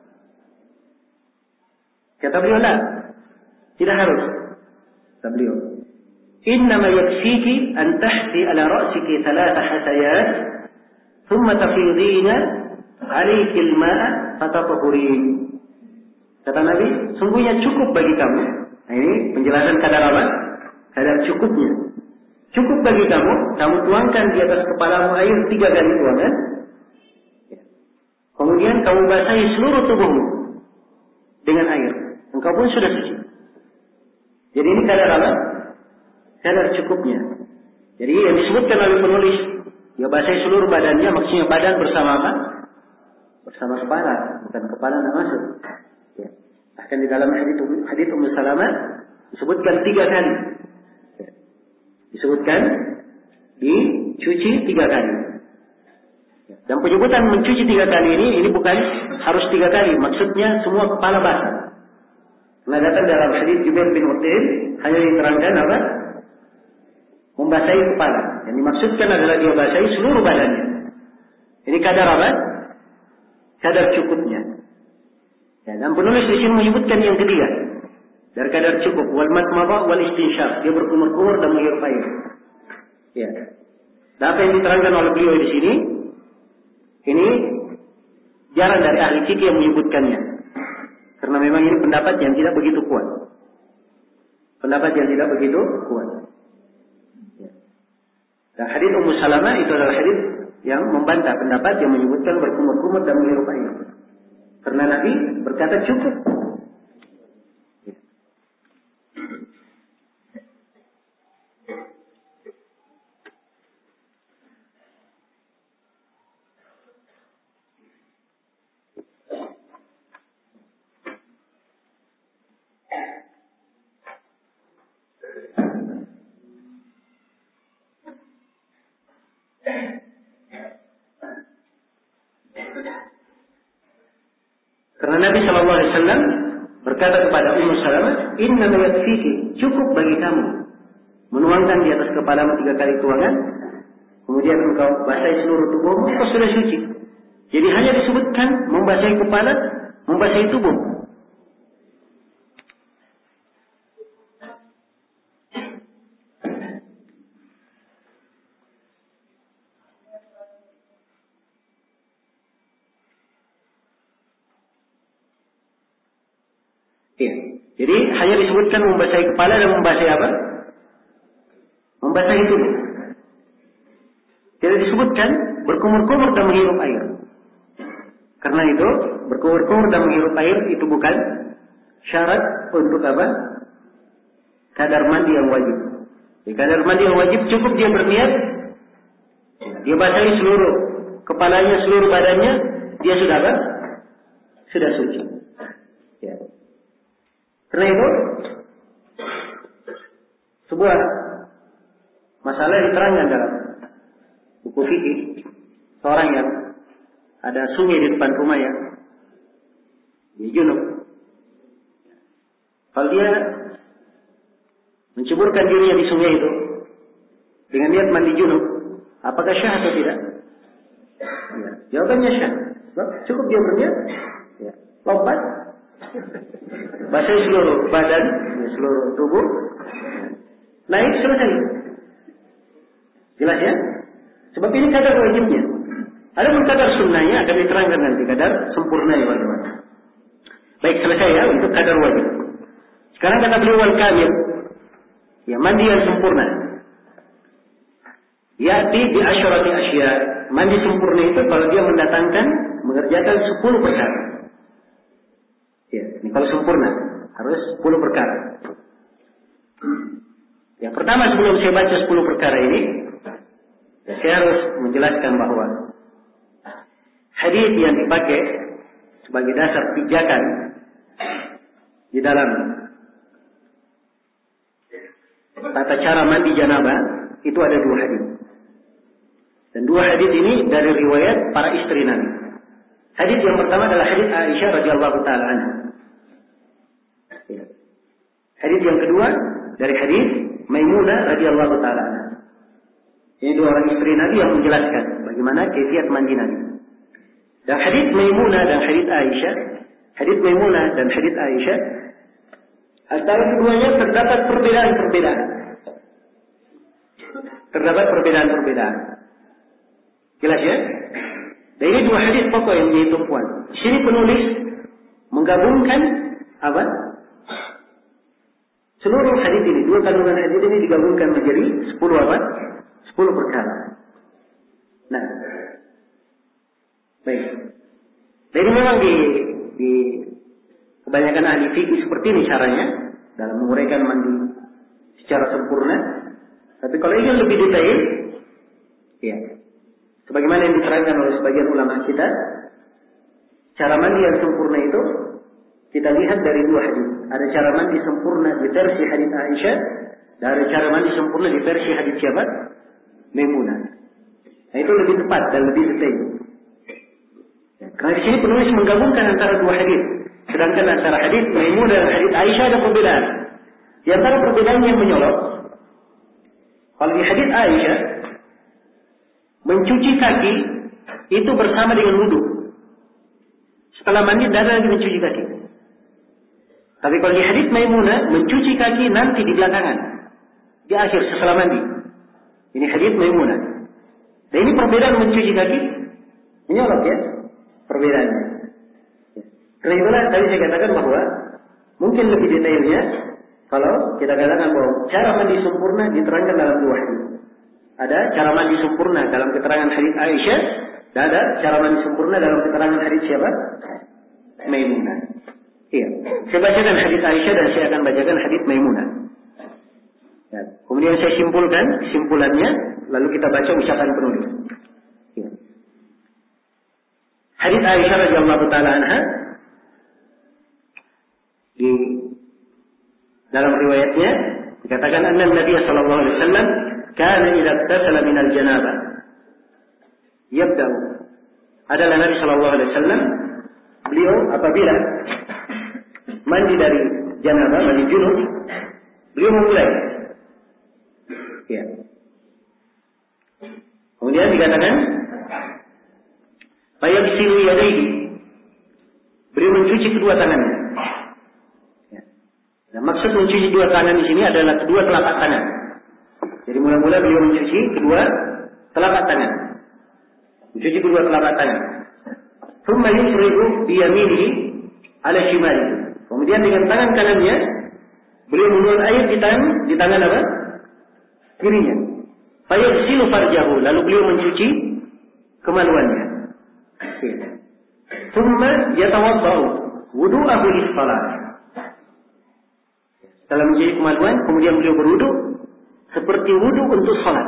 Kata beliau, "La, tidak harus." Kata beliau, "Innama yakfiki an tahti ala ra'siki thalatha hasayat, thumma tafidina 'alayki al-ma'a fatathurin." Kata Nabi, sungguhnya cukup bagi kamu. Nah, ini penjelasan kadar apa? Kadar cukupnya. Cukup bagi kamu, kamu tuangkan di atas kepalamu air tiga kali tuangan. Kemudian kamu basahi seluruh tubuhmu dengan air. Engkau pun sudah suci. Jadi ini kadar apa? Kadar cukupnya. Jadi yang disebutkan oleh penulis, dia basahi seluruh badannya, maksudnya badan bersama apa? Bersama kepala, bukan kepala tidak masuk. Ya. Bahkan di dalam hadits hadits Ummu Salamah disebutkan tiga kali. Ya. Disebutkan dicuci tiga kali. Ya. Dan penyebutan mencuci tiga kali ini, ini bukan harus tiga kali. Maksudnya semua kepala basah. Nah, datang dalam hadits Jubair bin Mut'im hanya diterangkan apa? Membasahi kepala. Yang dimaksudkan adalah dia basahi seluruh badannya. Ini kadar apa? Kadar cukupnya. Ya, dan penulis di sini menyebutkan yang ketiga dari kadar cukup, wal matmaba wal istinsyaq. Dia berkumur-kumur dan menghirup air. Ya. Dan apa yang diterangkan oleh beliau di sini, ini jarang dari ahli fikih yang menyebutkannya. Karena memang ini pendapat yang tidak begitu kuat. Pendapat yang tidak begitu kuat. Ya. Dan hadits Ummu Salamah itu adalah hadits yang membantah pendapat yang menyebutkan berkumur-kumur dan menghirup air. Karena Nabi berkata cukup. Karena Nabi Shallallahu Alaihi Wasallam berkata kepada Ummu Salamah, Inna yakfiki, cukup bagi kamu menuangkan di atas kepalamu tiga kali tuangan, kemudian engkau basahi seluruh tubuhmu, engkau sudah suci. Jadi hanya disebutkan membasahi kepala, membasahi tubuh. Iya. Jadi hanya disebutkan membasahi kepala dan membasahi apa? Membasahi tubuh. Tidak disebutkan berkumur-kumur dan menghirup air. Karena itu berkumur-kumur dan menghirup air itu bukan syarat untuk apa? Kadar mandi yang wajib. Di kadar mandi yang wajib cukup dia berniat, dia basahi seluruh kepalanya, seluruh badannya, dia sudah apa? Sudah suci. Ya. Karena itu sebuah masalah yang diterangkan dalam buku fikih, seorang yang ada sungai di depan rumahnya, dia junub. Kalau dia menceburkan dirinya di sungai itu dengan niat mandi junub, apakah syah atau tidak? Ya, jawabannya syah. Cukup dia berniat, ya, lompat, basahi seluruh badan, ya, seluruh tubuh, naik selesai. Jelas ya? Sebab ini kadar wajibnya. Ada pun kadar sunnahnya akan diterangkan nanti kadar sempurnanya bagaimana. Baik, selesai ya untuk kadar wajib. Sekarang kata beliau wal kamil, ya mandi yang sempurna. Ya'ti bi asyrati asya. Mandi sempurna itu kalau dia mendatangkan, mengerjakan sepuluh perkara. Ya, ini kalau sempurna harus sepuluh perkara. Yang pertama sebelum saya baca sepuluh perkara ini, ya, saya harus menjelaskan bahwa hadis yang dipakai sebagai dasar pijakan di dalam tata cara mandi janabah itu ada dua hadis. Dan dua hadis ini dari riwayat para istri Nabi. Hadis yang pertama adalah hadis Aisyah radhiyallahu taala anha. Ya. Hadis yang kedua dari hadis Maimunah radhiyallahu taala anha. Ini dua orang istri Nabi yang menjelaskan bagaimana kaifiat mandi Nabi. Dan hadis Maimunah dan hadis Aisyah, hadis Maimunah dan hadis Aisyah, antara keduanya terdapat perbedaan-perbedaan. Terdapat perbedaan-perbedaan. Jelas ya? Dan ini dua hadis pokok yang menjadi tumpuan. Di sini penulis menggabungkan apa? Seluruh hadis ini, dua kandungan hadis ini digabungkan menjadi sepuluh apa? Sepuluh perkara. Nah, baik. Jadi memang di, di kebanyakan ahli fikih seperti ini caranya dalam menguraikan mandi secara sempurna. Tapi kalau ingin lebih detail, ya, sebagaimana yang diterangkan oleh sebagian ulama kita, cara mandi yang sempurna itu kita lihat dari dua hadis. Ada cara mandi sempurna di versi hadis Aisyah, dan ada cara mandi sempurna di versi hadis siapa? Maimunah. Nah itu lebih tepat dan lebih detail. Karena di sini penulis menggabungkan antara dua hadis. Sedangkan antara hadis Maimunah dan hadis Aisyah ada perbedaan. Di antara perbedaan yang menyolok, kalau di hadis Aisyah, mencuci kaki itu bersama dengan wudu. Setelah mandi tidak ada lagi mencuci kaki. Tapi kalau di hadis Maimunah, mencuci kaki nanti di belakangan, di akhir setelah mandi. Ini hadis Maimunah. Dan ini perbedaan mencuci kaki menyolok ya perbedaannya. Karena itulah tadi saya katakan bahwa mungkin lebih detailnya kalau kita katakan bahwa cara mandi sempurna diterangkan dalam dua hadis. Ada cara mandi sempurna dalam keterangan hadis Aisyah, dan ada cara mandi sempurna dalam keterangan hadis siapa? Maimunah. Iya. Saya bacakan hadis Aisyah dan saya akan bacakan hadis Maimunah. Ya. Kemudian saya simpulkan kesimpulannya, lalu kita baca ucapan penulis. Ya. Hadis Aisyah radhiyallahu taala anha di dalam riwayatnya dikatakan anna Nabi sallallahu alaihi wasallam kana idza tasala min al-janabah yabda'u. Adalah Nabi sallallahu alaihi wasallam, beliau apabila mandi dari janabah, mandi junub, beliau memulai. Ya. Kemudian dikatakan fayagsilu yadayhi, beliau mencuci kedua tangannya. Ya. Nah, maksud mencuci dua tangan di sini adalah kedua telapak tangan. Jadi mula-mula beliau mencuci kedua telapak tangan. Mencuci kedua telapak tangan. Thumma yufrigu bi yaminihi ala shimalihi. Kemudian dengan tangan kanannya beliau menuang air di tangan di tangan apa? Kirinya. Fayaghsilu farjahu, lalu beliau mencuci kemaluannya. Tsumma yatawaddau wudu'ahu lis-shalah. Setelah mencuci kemaluan, kemudian beliau berwudu seperti wudu untuk salat.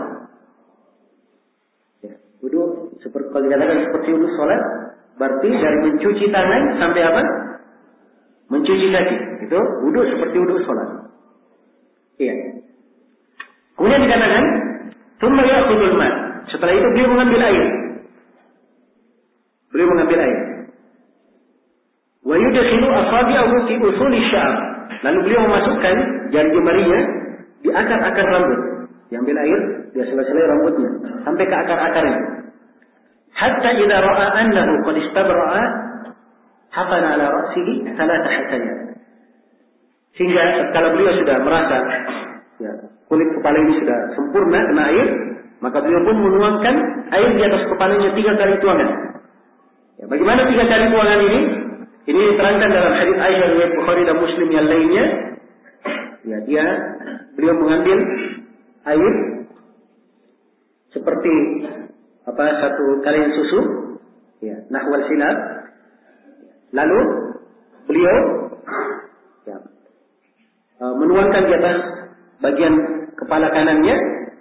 Ya, wudu seperti kalau dikatakan seperti wudu salat, berarti dari mencuci tangan sampai apa? Mencuci kaki. Itu wudu seperti wudu salat. Iya. Kemudian dikatakan, "Tsumma ya'khudul ma'." Setelah itu beliau mengambil air. Beliau mengambil air. Wa yudkhilu asabi'ahu fi usuli sya'ar. Lalu beliau memasukkan jari jemarinya di akar-akar rambut. Diambil air, dia selesai rambutnya sampai ke akar-akarnya. Hatta idza ra'a annahu qad istabra'a hafana ala ra'sihi thalatha hasayat. Sehingga kalau beliau sudah merasa ya, kulit kepala ini sudah sempurna kena air, maka beliau pun menuangkan air di atas kepalanya tiga kali tuangan. Ya, bagaimana tiga kali tuangan ini? Ini diterangkan dalam hadis Aisyah riwayat Bukhari dan Muslim yang lainnya. Ya, dia beliau mengambil air seperti apa satu kalian susu, ya, nahwal sinab. Lalu beliau ya, menuangkan di atas bagian kepala kanannya,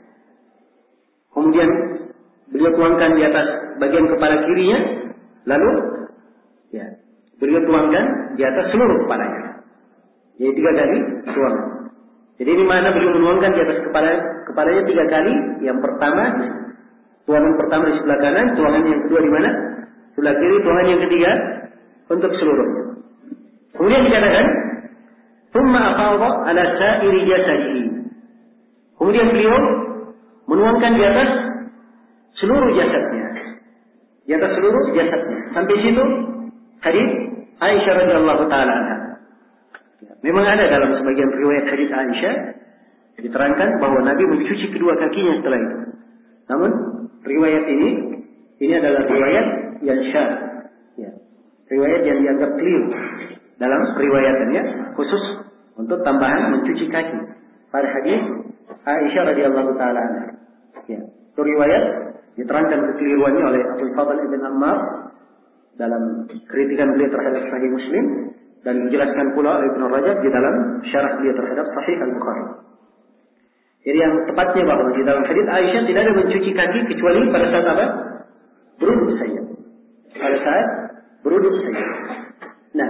kemudian beliau tuangkan di atas bagian kepala kirinya, lalu ya, beliau tuangkan di atas seluruh kepalanya. Jadi tiga kali tuangan. Jadi ini mana beliau menuangkan di atas kepala kepalanya tiga kali. Yang pertama, tuangan pertama di sebelah kanan, tuangan yang kedua di mana? Sebelah kiri, tuangan yang ketiga untuk seluruhnya. Kemudian dikatakan, "Tsumma afadha 'ala sa'iri jasadihi." Kemudian beliau menuangkan di atas seluruh jasadnya. Di atas seluruh jasadnya. Sampai situ hadis Aisyah radhiyallahu taala anha. Memang ada dalam sebagian riwayat hadis Aisyah diterangkan bahwa Nabi mencuci kedua kakinya setelah itu. Namun riwayat ini ini adalah riwayat yang syadz. Ya. Riwayat yang dianggap keliru dalam periwayatannya, khusus untuk tambahan mencuci kaki pada hadis Aisyah radhiyallahu taala anha. Ya. Itu riwayat diterangkan kekeliruannya oleh Abdul Fadl ibn Ammar dalam kritikan beliau terhadap Sahih Muslim, dan dijelaskan pula oleh Ibnu Rajab di dalam syarah beliau terhadap Sahih Al-Bukhari. Jadi yang tepatnya bahwa di dalam hadis Aisyah tidak ada mencuci kaki kecuali pada saat apa? Beruduk saja. Pada saat beruduk saja. Nah,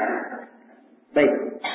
baik.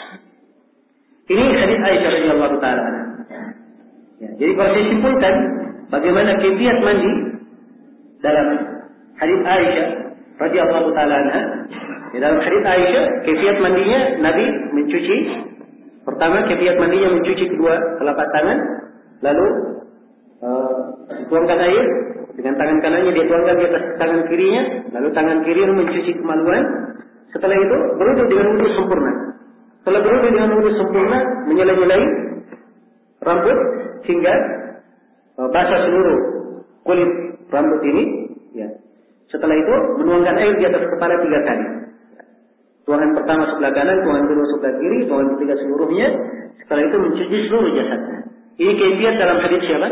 Ini hadis Aisyah radhiyallahu taala. Ya, jadi kalau saya simpulkan bagaimana kaifiat mandi dalam hadis Aisyah radhiyallahu taala anha. Di dalam hadis Aisyah, kaifiat mandinya Nabi mencuci, pertama kaifiat mandinya mencuci kedua telapak tangan, lalu uh, tuangkan air dengan tangan kanannya, dia tuangkan di atas tangan kirinya, lalu tangan kiri mencuci kemaluan. Setelah itu berwudu dengan wudu sempurna. Setelah berwudu dengan wudu sempurna, menyela-nyelai rambut hingga uh, basah seluruh kulit rambut ini. Ya. Setelah itu menuangkan air di atas kepala tiga kali. Tuangan pertama sebelah kanan, tuangan kedua sebelah kiri, tuangan ketiga seluruhnya. Setelah itu mencuci seluruh jasadnya. Ini kaifiat dalam hadis siapa?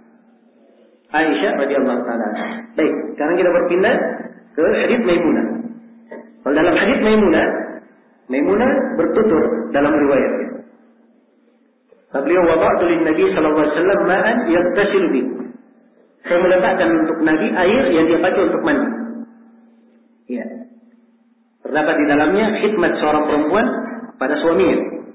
Aisyah radhiyallahu taala. Baik, sekarang kita berpindah ke hadis Maimunah. Kalau dalam hadis Maimunah, Maimunah bertutur dalam riwayatnya. Beliau wada'tu lin Nabi sallallahu alaihi wasallam ma'an yaghtasilu bi. Saya meletakkan untuk Nabi air yang dia pakai untuk mandi. Iya. Terdapat di dalamnya khidmat seorang perempuan pada suaminya.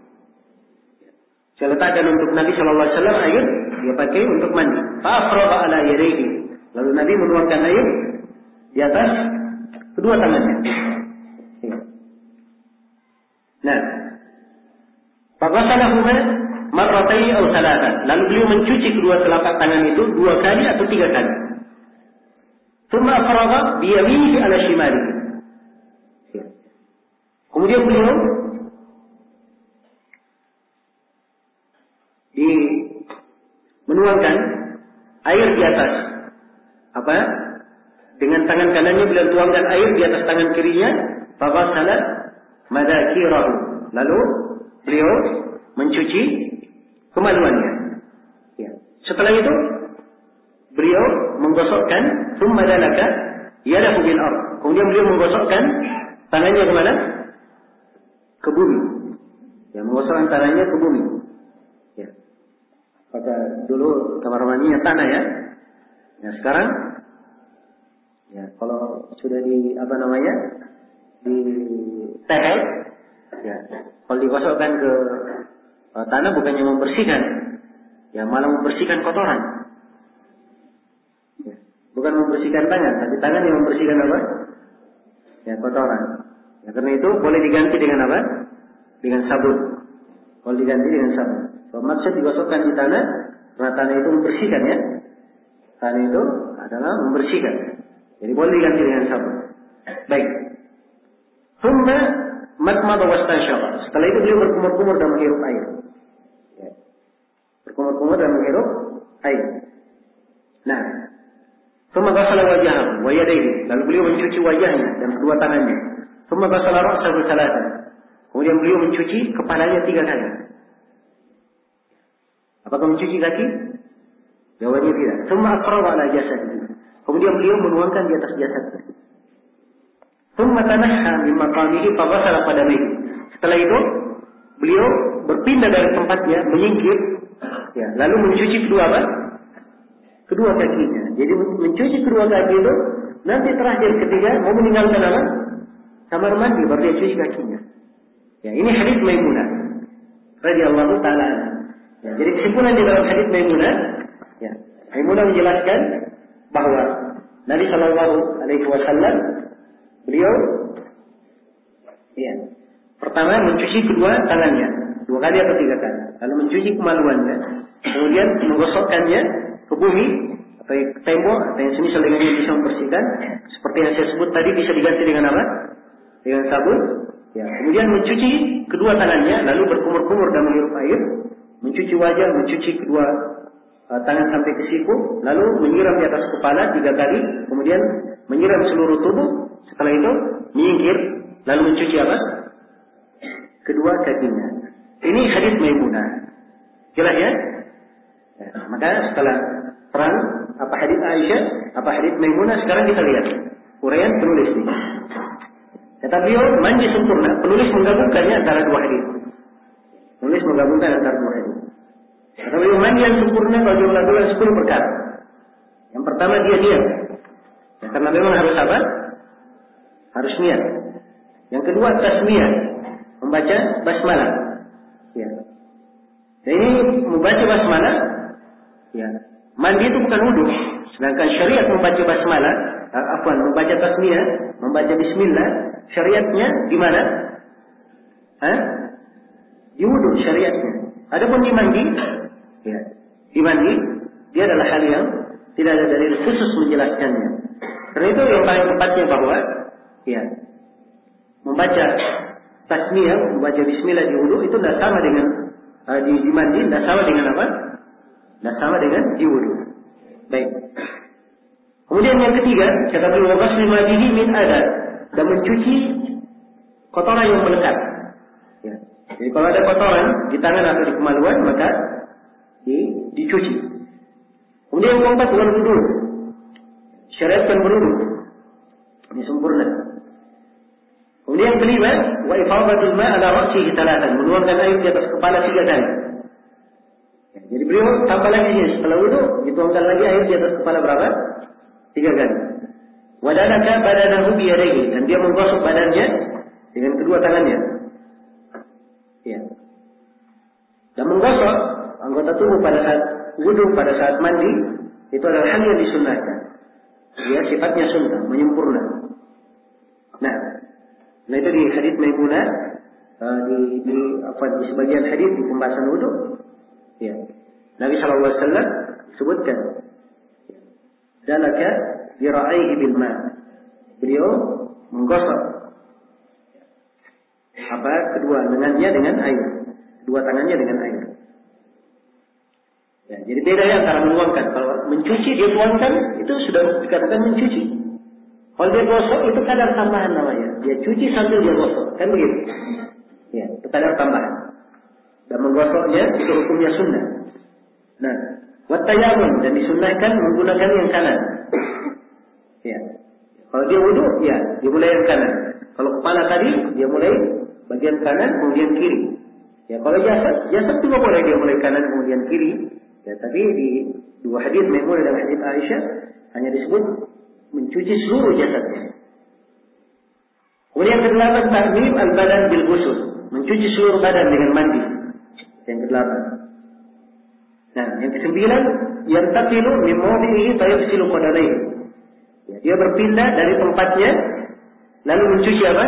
Saya letakkan untuk Nabi sallallahu alaihi wasallam air dia pakai untuk mandi. Fa'afraga ala yadayhi. Lalu Nabi menuangkan air di atas kedua tangannya. Nah, faghasalahuma marratayn aw thalathan. Lalu beliau mencuci kedua telapak tangan itu dua kali atau tiga kali. Tsumma afraga bi yaminihi ala shimalihi. Kemudian beliau di menuangkan air di atas apa? Dengan tangan kanannya beliau tuangkan air di atas tangan kirinya, faghasala madakirahu. Lalu beliau mencuci kemaluannya. Ya. Setelah itu beliau menggosokkan thumma dalaka yadahu bil ardh. Kemudian beliau menggosokkan tangannya ke mana? Ke bumi. Ya, menggosokkan tangannya ke bumi. Ya. Pada dulu kamar mandinya tanah ya. Ya, sekarang ya kalau sudah di apa namanya? Di tehel ya, kalau digosokkan ke uh, tanah bukannya membersihkan, ya malah membersihkan kotoran. Ya, bukan membersihkan tangan, tapi tangan yang membersihkan apa? Ya, kotoran. Ya, karena itu boleh diganti dengan apa? Dengan sabun. Boleh diganti dengan sabun. So, maksud digosokkan di tanah, karena tanah itu membersihkan ya. Tanah itu adalah membersihkan. Jadi boleh diganti dengan sabun. Baik. Thumma madmada wastansyaqa. Setelah itu beliau berkumur-kumur dan menghirup air. Ya. Berkumur-kumur dan menghirup air. Nah, thumma ghasala wajhahu wa yadayhi. Lalu beliau mencuci wajahnya dan kedua tangannya. Thumma ghasala ra'sahu thalathan. Kemudian beliau mencuci kepalanya tiga kali. Apakah mencuci kaki? Jawabannya tidak. Thumma aqrara ala jasadihi. Kemudian beliau menuangkan di atas jasadnya. Thumma tanahha min maqamihi fa ghasala qadamaihi. Setelah itu beliau berpindah dari tempatnya, menyingkir, ya, lalu mencuci kedua apa? Kedua kakinya. Jadi mencuci kedua kaki itu nanti terakhir ketika mau meninggalkan apa? Kamar mandi baru dia cuci kakinya. Ya, ini hadis Maimunah radhiyallahu taala. Ya, jadi kesimpulan di dalam hadis Maimunah, ya, Maimunah menjelaskan bahwa Nabi Shallallahu Alaihi Wasallam beliau, ya, pertama mencuci kedua tangannya dua kali atau tiga kali, lalu mencuci kemaluannya, kemudian menggosokkannya ke bumi atau ke tembok atau yang semisal dengan yang bisa membersihkan. Seperti yang saya sebut tadi bisa diganti dengan apa? Dengan sabun. Ya, kemudian mencuci kedua tangannya, lalu berkumur-kumur dan menghirup air, mencuci wajah, mencuci kedua uh, tangan sampai ke siku, lalu menyiram di atas kepala tiga kali, kemudian menyiram seluruh tubuh. Setelah itu menyingkir, lalu mencuci apa? Kedua kakinya. Ini hadis Maimunah. Jelas ya? Ya, maka setelah perang apa hadis Aisyah, apa hadis Maimunah, sekarang kita lihat uraian penulis ini. Kata beliau mandi sempurna. Penulis menggabungkannya antara dua hadis. Penulis menggabungkan antara dua hadis. Kata beliau mandi yang sempurna kalau jumlah dua sepuluh perkara. Yang pertama dia diam. Ya, karena memang harus apa? Harus niat. Yang kedua tasmiyah, membaca basmalah. Ya. Nah, ini membaca basmalah, ya. Mandi itu bukan wudu. Sedangkan syariat membaca basmalah, afwan, membaca tasmiyah, membaca bismillah, syariatnya di mana? Hah? Di wudu syariatnya. Adapun di mandi, ya, di mandi dia adalah hal yang tidak ada dalil khusus menjelaskannya. Karena itu yang paling tepatnya bahwa, ya, membaca tasmiyah, membaca bismillah di wudu itu tidak sama dengan uh, di, di mandi, tidak sama dengan apa? Tidak sama dengan di wudu. Baik. Kemudian yang ketiga, kata beliau ghaslu ma bihi min adab, dan mencuci kotoran yang melekat. Ya. Jadi kalau ada kotoran di tangan atau di kemaluan, maka di, dicuci. Kemudian yang keempat, wal wudu. Syariatkan berwudu. Ini sempurna. Kemudian yang kelima, wa ifadatul ma' ala ra'sihi thalathan, menuangkan air di atas kepala tiga kali. Ya, jadi beliau tambah lagi ini, setelah wudu dituangkan lagi air di atas kepala berapa? Tiga kali. Wa dalaka badanahu bi yadayhi, dan dia menggosok badannya dengan kedua tangannya. Ya. Dan menggosok anggota tubuh pada saat wudu, pada saat mandi, itu adalah hal yang disunnahkan. Dia sifatnya sunnah, menyempurna. Nah, nah itu di hadits Maimunah, uh, di, di apa di sebagian hadits di pembahasan wudu, ya, Nabi Shallallahu Alaihi Wasallam sebutkan, dalaka diraihi bil ma, beliau menggosok apa kedua lengannya dengan air, kedua tangannya dengan air. Ya, jadi beda ya antara menuangkan. Kalau mencuci dia tuangkan, itu sudah dikatakan mencuci. Kalau dia gosok itu kadar tambahan namanya. Dia cuci sambil dia gosok, kan begitu? Ya, itu kadar tambahan. Dan menggosoknya itu hukumnya sunnah. Nah, wattayamun, dan disunnahkan menggunakan yang kanan. Ya. Kalau dia wudu, ya, dia mulai yang kanan. Kalau kepala tadi, dia mulai bagian kanan, kemudian kiri. Ya, kalau jasad, jasad juga boleh dia mulai kanan, kemudian kiri. Ya, tapi di dua hadis Maimunah dan hadis Aisyah hanya disebut mencuci seluruh jasadnya. Kemudian yang kedelapan, tarmim al-badan bil ghusl, mencuci seluruh badan dengan mandi. Yang kedelapan. Nah, yang kesembilan, yantaqilu min mawdi'ihi fayghsilu qadamaihi. Ya, dia berpindah dari tempatnya lalu mencuci apa?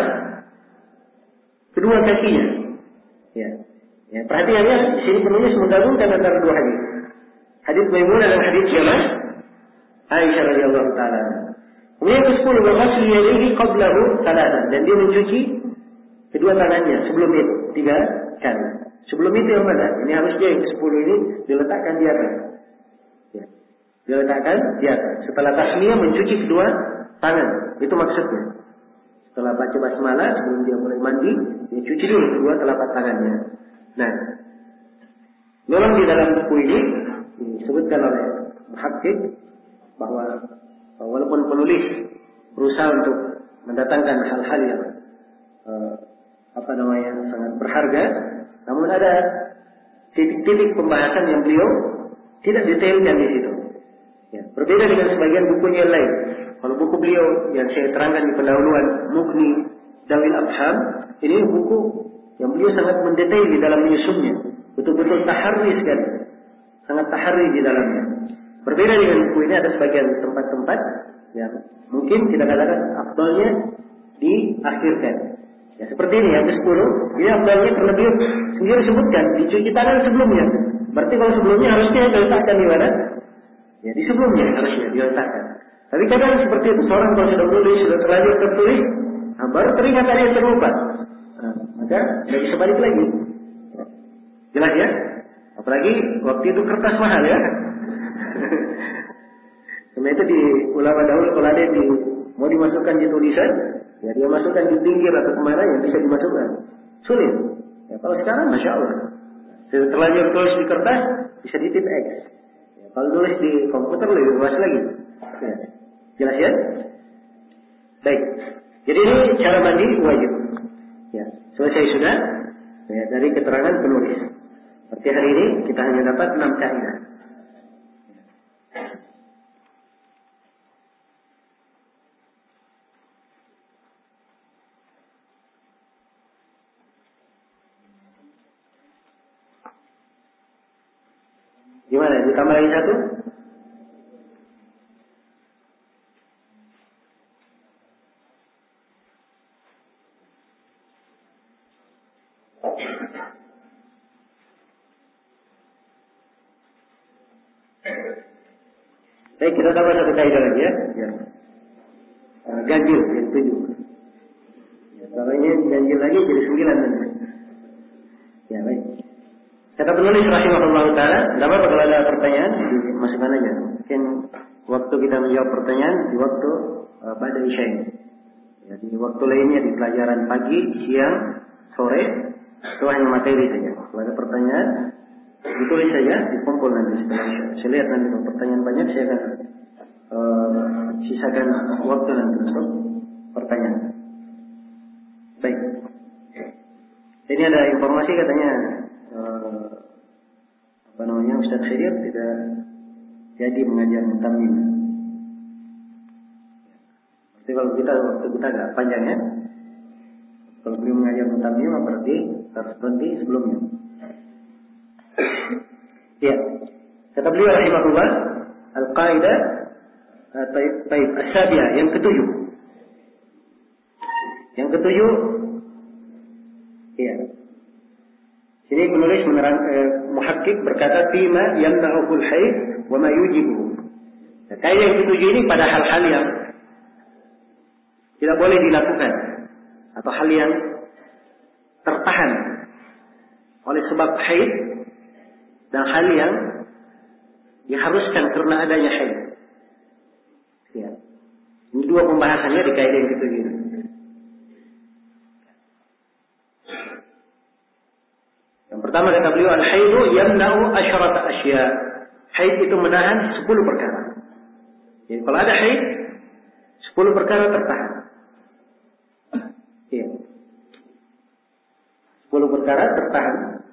Kedua kakinya. Ya. Ya, perhatian ya, di sini penulis menggabungkan antara dua hadis. Hadis Maimunah dan hadis siapa? Aisyah radhiyallahu taala. Kemudian ke sepuluh, wa ghaslu yadayhi qablahu thalathan, dan dia mencuci kedua tangannya sebelum itu tiga kali. Sebelum itu yang mana? Ini harusnya yang ke sepuluh ini diletakkan di atas. Ya. Diletakkan di atas. Setelah tasmiyah mencuci kedua tangan. Itu maksudnya. Setelah baca basmalah sebelum dia mulai mandi, dia cuci dulu kedua telapak tangannya. Nah, memang di dalam buku ini disebutkan oleh muhakkik bahwa walaupun penulis berusaha untuk mendatangkan hal-hal yang uh, apa namanya sangat berharga, namun ada titik-titik pembahasan yang beliau tidak detailkan di situ. Ya, berbeda dengan sebagian bukunya yang lain. Kalau buku beliau yang saya terangkan di pendahuluan, Mughni Dawil Abham, ini buku yang beliau sangat mendetail di dalam menyusunnya. Betul-betul taharri sekali. Sangat taharri di dalamnya. Berbeda dengan buku ini, ada sebagian tempat-tempat yang mungkin kita katakan afdalnya diakhirkan. Ya, seperti ini yang ke sepuluh, ini afdalnya karena beliau sendiri sebutkan dicuci tangan sebelumnya. Berarti kalau sebelumnya harusnya diletakkan di mana? Ya, di sebelumnya harusnya diletakkan. Tapi kadang seperti itu, seorang kalau sudah tulis, sudah terlanjur tertulis, nah, baru teringat ada yang terlupa. Nah, maka tidak bisa balik lagi. Jelas ya? Apalagi waktu itu kertas mahal ya. Karena itu di ulama dahulu kalau ada di mau dimasukkan di tulisan, ya dia masukkan di pinggir atau kemana yang bisa dimasukkan. Sulit. Ya, kalau sekarang masya Allah, sudah terlanjur tulis di kertas bisa di tip X. Ya, kalau tulis di komputer lebih luas lagi. Ya. Jelas ya? Baik. Jadi ini cara mandi wajib. Ya, selesai sudah ya, dari keterangan penulis. Berarti hari ini kita hanya dapat enam kaidah. Gimana? Ditambah lagi satu? Baik, kita tambah satu kaidah lagi ya. Ya. Uh, ganjil yang tujuh. Ya, kalau ini ganjil lagi jadi sembilan nanti. Ya baik. Kata penulis rahimahullah taala, tidak apa-apa kalau ada pertanyaan dimasukkan aja. Mungkin waktu kita menjawab pertanyaan di waktu uh, pada isya ini. Ya, di waktu lainnya di pelajaran pagi, siang, sore, itu hanya materi saja. Kalau ada pertanyaan ditulis saja, dikumpul nanti setelah isya. Saya lihat nanti kalau pertanyaan banyak, saya akan uh, sisakan waktu nanti untuk pertanyaan. Baik. Ini ada informasi katanya uh, apa namanya Ustaz Khidir tidak jadi mengajar mutamim. Jadi kalau kita waktu kita agak panjang ya. Kalau beliau mengajar mutamim berarti harus berhenti sebelumnya. Ya, kata beliau rahimahullah, al-qaidah taib taib as-sabiah yang ketujuh. Yang ketujuh, ya. Sini penulis menerang eh, muhakkik berkata fima yamna'ul haid wa ma yujibu. Nah, kaidah yang ketujuh ini pada hal-hal yang tidak boleh dilakukan atau hal yang tertahan oleh sebab haid dan hal yang diharuskan karena adanya haid. Ya. Ini dua pembahasannya di kaidah yang ketujuh ini. Yang pertama kata beliau, al-haidu yamna'u asyrata asya. Haid itu menahan sepuluh perkara. Jadi kalau ada haid, sepuluh perkara tertahan. Iya. sepuluh perkara tertahan.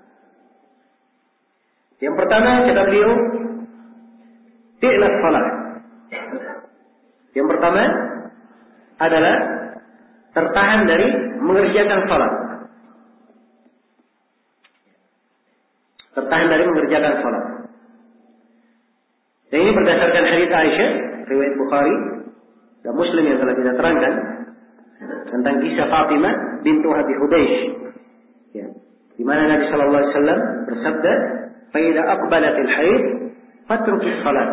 Yang pertama kata beliau, fi'las salat. Yang pertama adalah tertahan dari mengerjakan salat. Tertahan dari mengerjakan salat. Dan ini berdasarkan hadits Aisyah, riwayat Bukhari dan Muslim yang telah kita terangkan tentang kisah Fatimah bintu Abi Hubeish, ya, di mana Nabi Shallallahu Alaihi Wasallam bersabda, "Fa idza aqbalatil haid, fatrukis salat."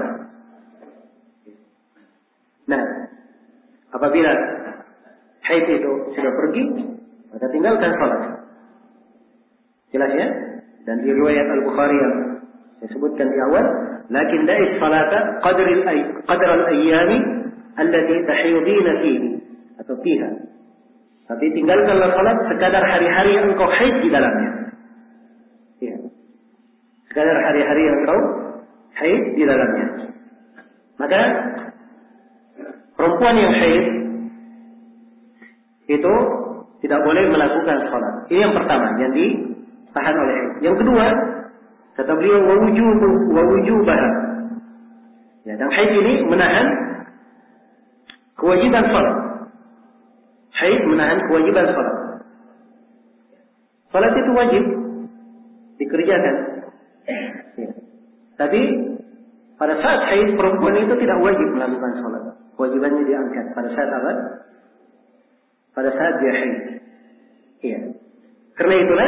Nah, apabila haid itu sudah pergi, maka tinggalkan salat. Jelas ya? Dan di riwayat Al-Bukhari yang saya sebutkan di awal, lakin da'is salata qadril ay qadral ayyami allati tahidina fihi atau fiha. Tapi tinggalkanlah salat sekadar hari-hari yang engkau haid di dalamnya. Ya. Sekadar hari-hari yang engkau haid di dalamnya. Maka perempuan yang haid itu tidak boleh melakukan salat. Ini yang pertama yang ditahan oleh haid. Yang kedua, kata beliau wa wujubaha. Ya, dan haid ini menahan kewajiban salat. Haid menahan kewajiban salat. Salat itu wajib dikerjakan. Ya. Tapi pada saat haid perempuan itu tidak wajib melakukan salat. Kewajibannya diangkat pada saat apa? Pada saat dia haid. Iya. Karena itulah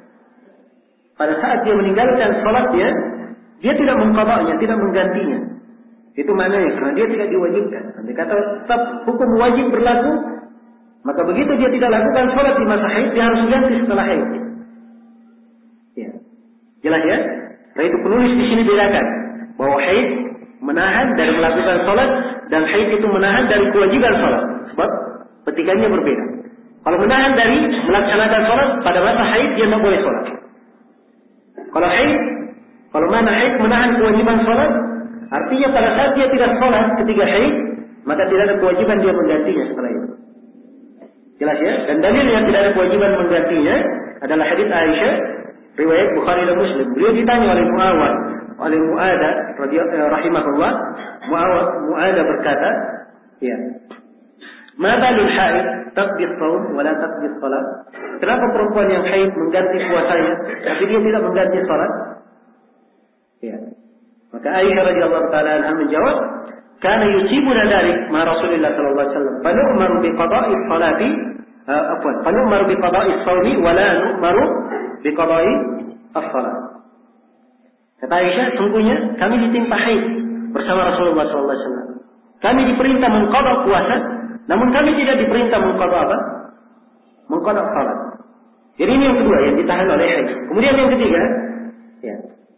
pada saat dia meninggalkan salatnya, dia tidak mengqadanya, tidak menggantinya. Itu maknanya, karena dia tidak diwajibkan. Nanti kata tetap hukum wajib berlaku, maka begitu dia tidak lakukan salat di masa haid, dia harus ganti setelah haid. Ya. Jelas ya? Nah itu penulis di sini bedakan bahwa haid menahan dari melakukan salat dan haid itu menahan dari kewajiban salat. Sebab petikannya berbeda. Kalau menahan dari melaksanakan salat pada masa haid, dia tidak boleh salat. Kalau haid, kalau mana haid menahan kewajiban salat, artinya pada saat dia tidak salat ketika haid, maka tidak ada kewajiban dia menggantinya setelah itu. Jelas ya? Dan dalil yang tidak ada kewajiban menggantinya adalah hadits Aisyah, riwayat Bukhari dan Muslim. Beliau ditanya oleh Muawad, oleh Mu'adah radhiyallahu rahimahullah, Mu'adah berkata, ya, "Ma balul haid taqdi shaum wa la taqdi shalat?" Kenapa perempuan yang haid mengganti puasanya tapi dia tidak mengganti salat? Ya. Maka Aisyah radhiyallahu taala anha menjawab, "Kana yujibuna dzalik ma Rasulullah sallallahu alaihi wasallam, fa nu'maru bi qada'i shalati, afwan, fa nu'maru bi qada'i shaumi wa la nu'maru bi qada'i as-shalat." Kata Aisyah, sungguhnya kami ditimpa haid bersama Rasulullah sallallahu alaihi wasallam. Kami diperintah mengqada puasa, namun kami tidak diperintah mengqada apa? Mengqada salat. Jadi ini yang kedua yang ditahan oleh haid. Kemudian yang ketiga, ya.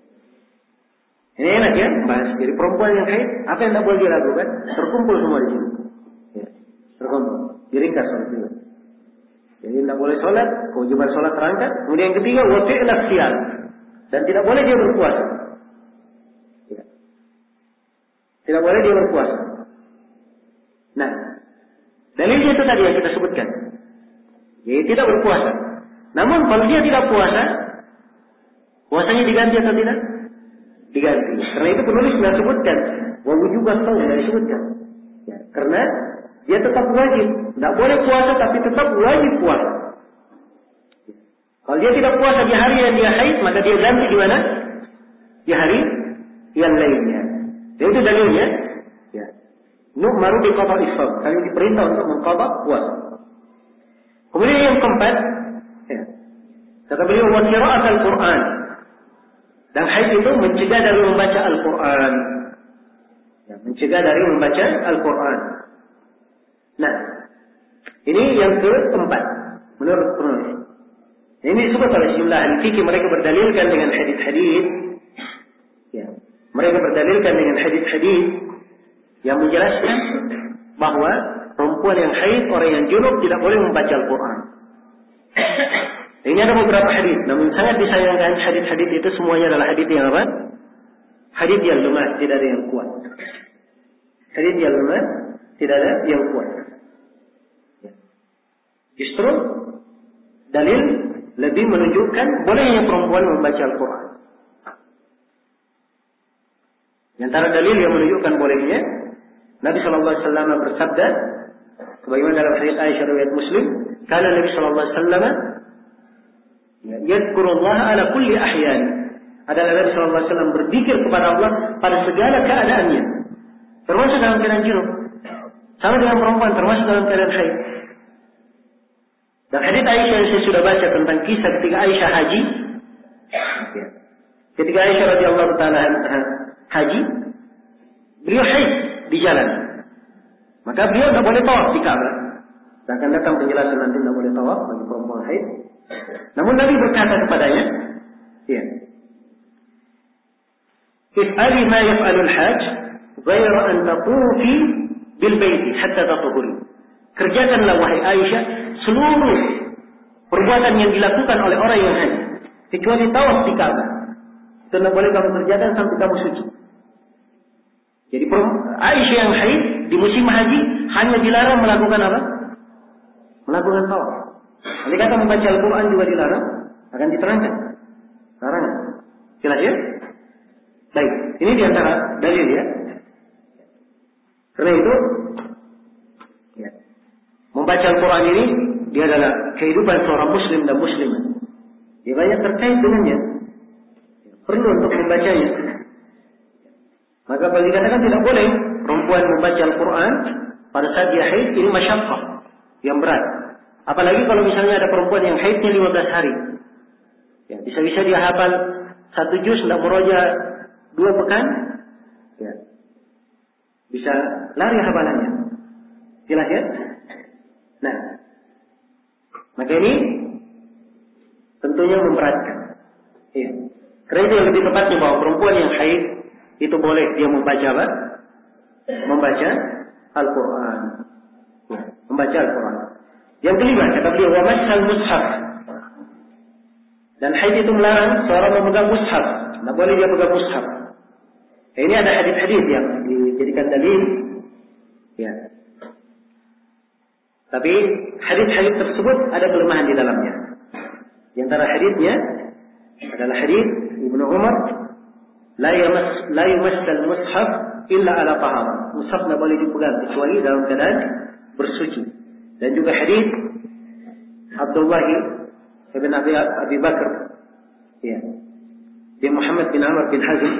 Ini enak ya, bahas. Jadi perempuan yang haid, apa yang tidak boleh dilakukan? Terkumpul semua di sini. Ya, terkumpul. Diringkas oleh itu. Jadi tidak boleh sholat, kewajiban sholat terangkat. Kemudian yang ketiga, wafi'lah siyam. Dan tidak boleh dia berpuasa. Ya. Tidak boleh dia berpuasa. Nah, dalilnya itu tadi yang kita sebutkan. Jadi tidak berpuasa. Namun kalau dia tidak puasa, puasanya diganti atau tidak? Diganti. Karena itu penulis sudah sebutkan, wa wujuban shaum sudah disebutkan. Ya, karena dia tetap wajib, tidak boleh puasa tapi tetap wajib puasa. Kalau dia tidak puasa di hari yang dia haid, maka dia ganti di mana? Di hari yang lainnya. Jadi itu dalilnya. Ya. Nu'maru bi qada'i shaum. Kami diperintah untuk mengqada puasa. Kemudian yang keempat, ya, kata beliau wa qira'at al-Qur'an. Dan haid itu mencegah dari membaca Al-Quran. Ya, mencegah dari membaca Al-Quran. Nah, ini yang keempat menurut penulis. Ini disebut oleh sejumlah ahli fikih, mereka berdalilkan dengan hadis-hadis. Ya, mereka berdalilkan dengan hadis-hadis yang menjelaskan bahwa perempuan yang haid, orang yang junub tidak boleh membaca Al-Quran. Ini ada beberapa hadis, namun sangat disayangkan hadis-hadis itu semuanya adalah hadis yang apa? Hadis yang lemah, tidak ada yang kuat. Hadis yang lemah, tidak ada yang kuat. Justru dalil lebih menunjukkan bolehnya perempuan membaca Al-Quran. Di antara dalil yang menunjukkan bolehnya, Nabi Shallallahu Alaihi Wasallam bersabda, sebagaimana dalam hadis Aisyah riwayat Muslim, karena Nabi Shallallahu Alaihi Wasallam yadkurullah ala kulli ahyan. Adalah Nabi Shallallahu Alaihi Wasallam berzikir kepada Allah pada segala keadaannya, termasuk dalam keadaan junub, sama dengan perempuan, termasuk dalam keadaan haid. Dan hadis Aisyah yang saya sudah baca tentang kisah ketika Aisyah haji, ketika Aisyah radhiyallahu taala haji, beliau haid di jalan, maka beliau tidak boleh tawaf di Ka'bah. Dan akan datang penjelasan nanti tidak boleh tawaf bagi perempuan haid. Namun Nabi berkata kepadanya, ya, if'ali ma yaf'alul hajj, ghaira an taqufi bil baiti hatta tatuhuri. Kerjakanlah wahai Aisyah seluruh perbuatan yang dilakukan oleh orang yang haji, kecuali tawaf di Ka'bah. Itu tidak boleh kamu kerjakan sampai kamu suci. Jadi Aisyah yang haid di musim haji hanya dilarang melakukan apa? Melakukan tawaf. Oleh kata membaca Al-Quran juga dilarang, akan diterangkan larangan. Jelas ya? Baik, ini diantara dalil ya. Karena itu, ya, membaca Al-Quran ini dia adalah kehidupan seorang Muslim dan Muslimah. Dia banyak terkait dengannya. Perlu untuk membacanya. Maka kalau dikatakan tidak boleh perempuan membaca Al-Quran pada saat dia haid, ini masyaqqah yang berat. Apalagi kalau misalnya ada perempuan yang haidnya lima belas hari. Ya, bisa-bisa dia hafal satu juz, tidak meroja dua pekan. Ya. Bisa lari hafalannya. Jelas ya? Nah, maka ini tentunya memberatkan. Ya. Karena itu yang lebih tepatnya bahwa perempuan yang haid itu boleh dia membaca apa? Membaca Al-Quran. Ya, membaca Al-Quran. Yang kelima, kata beliau, wa mashal mushaf. Dan haid itu melarang seorang memegang mushaf. Tidak boleh dia pegang mushaf. Nah, ini ada hadis-hadis yang dijadikan dalil. Ya. Tapi hadis-hadis tersebut ada kelemahan di dalamnya. Di antara hadisnya adalah hadis Ibnu Umar, la yamas la yumassal mushaf illa ala tahara. Mushaf tidak boleh dipegang kecuali dalam keadaan bersuci. Dan juga hadis Abdullah bin Abi, Abi Bakar, ya, bin Muhammad bin Amr bin Hazm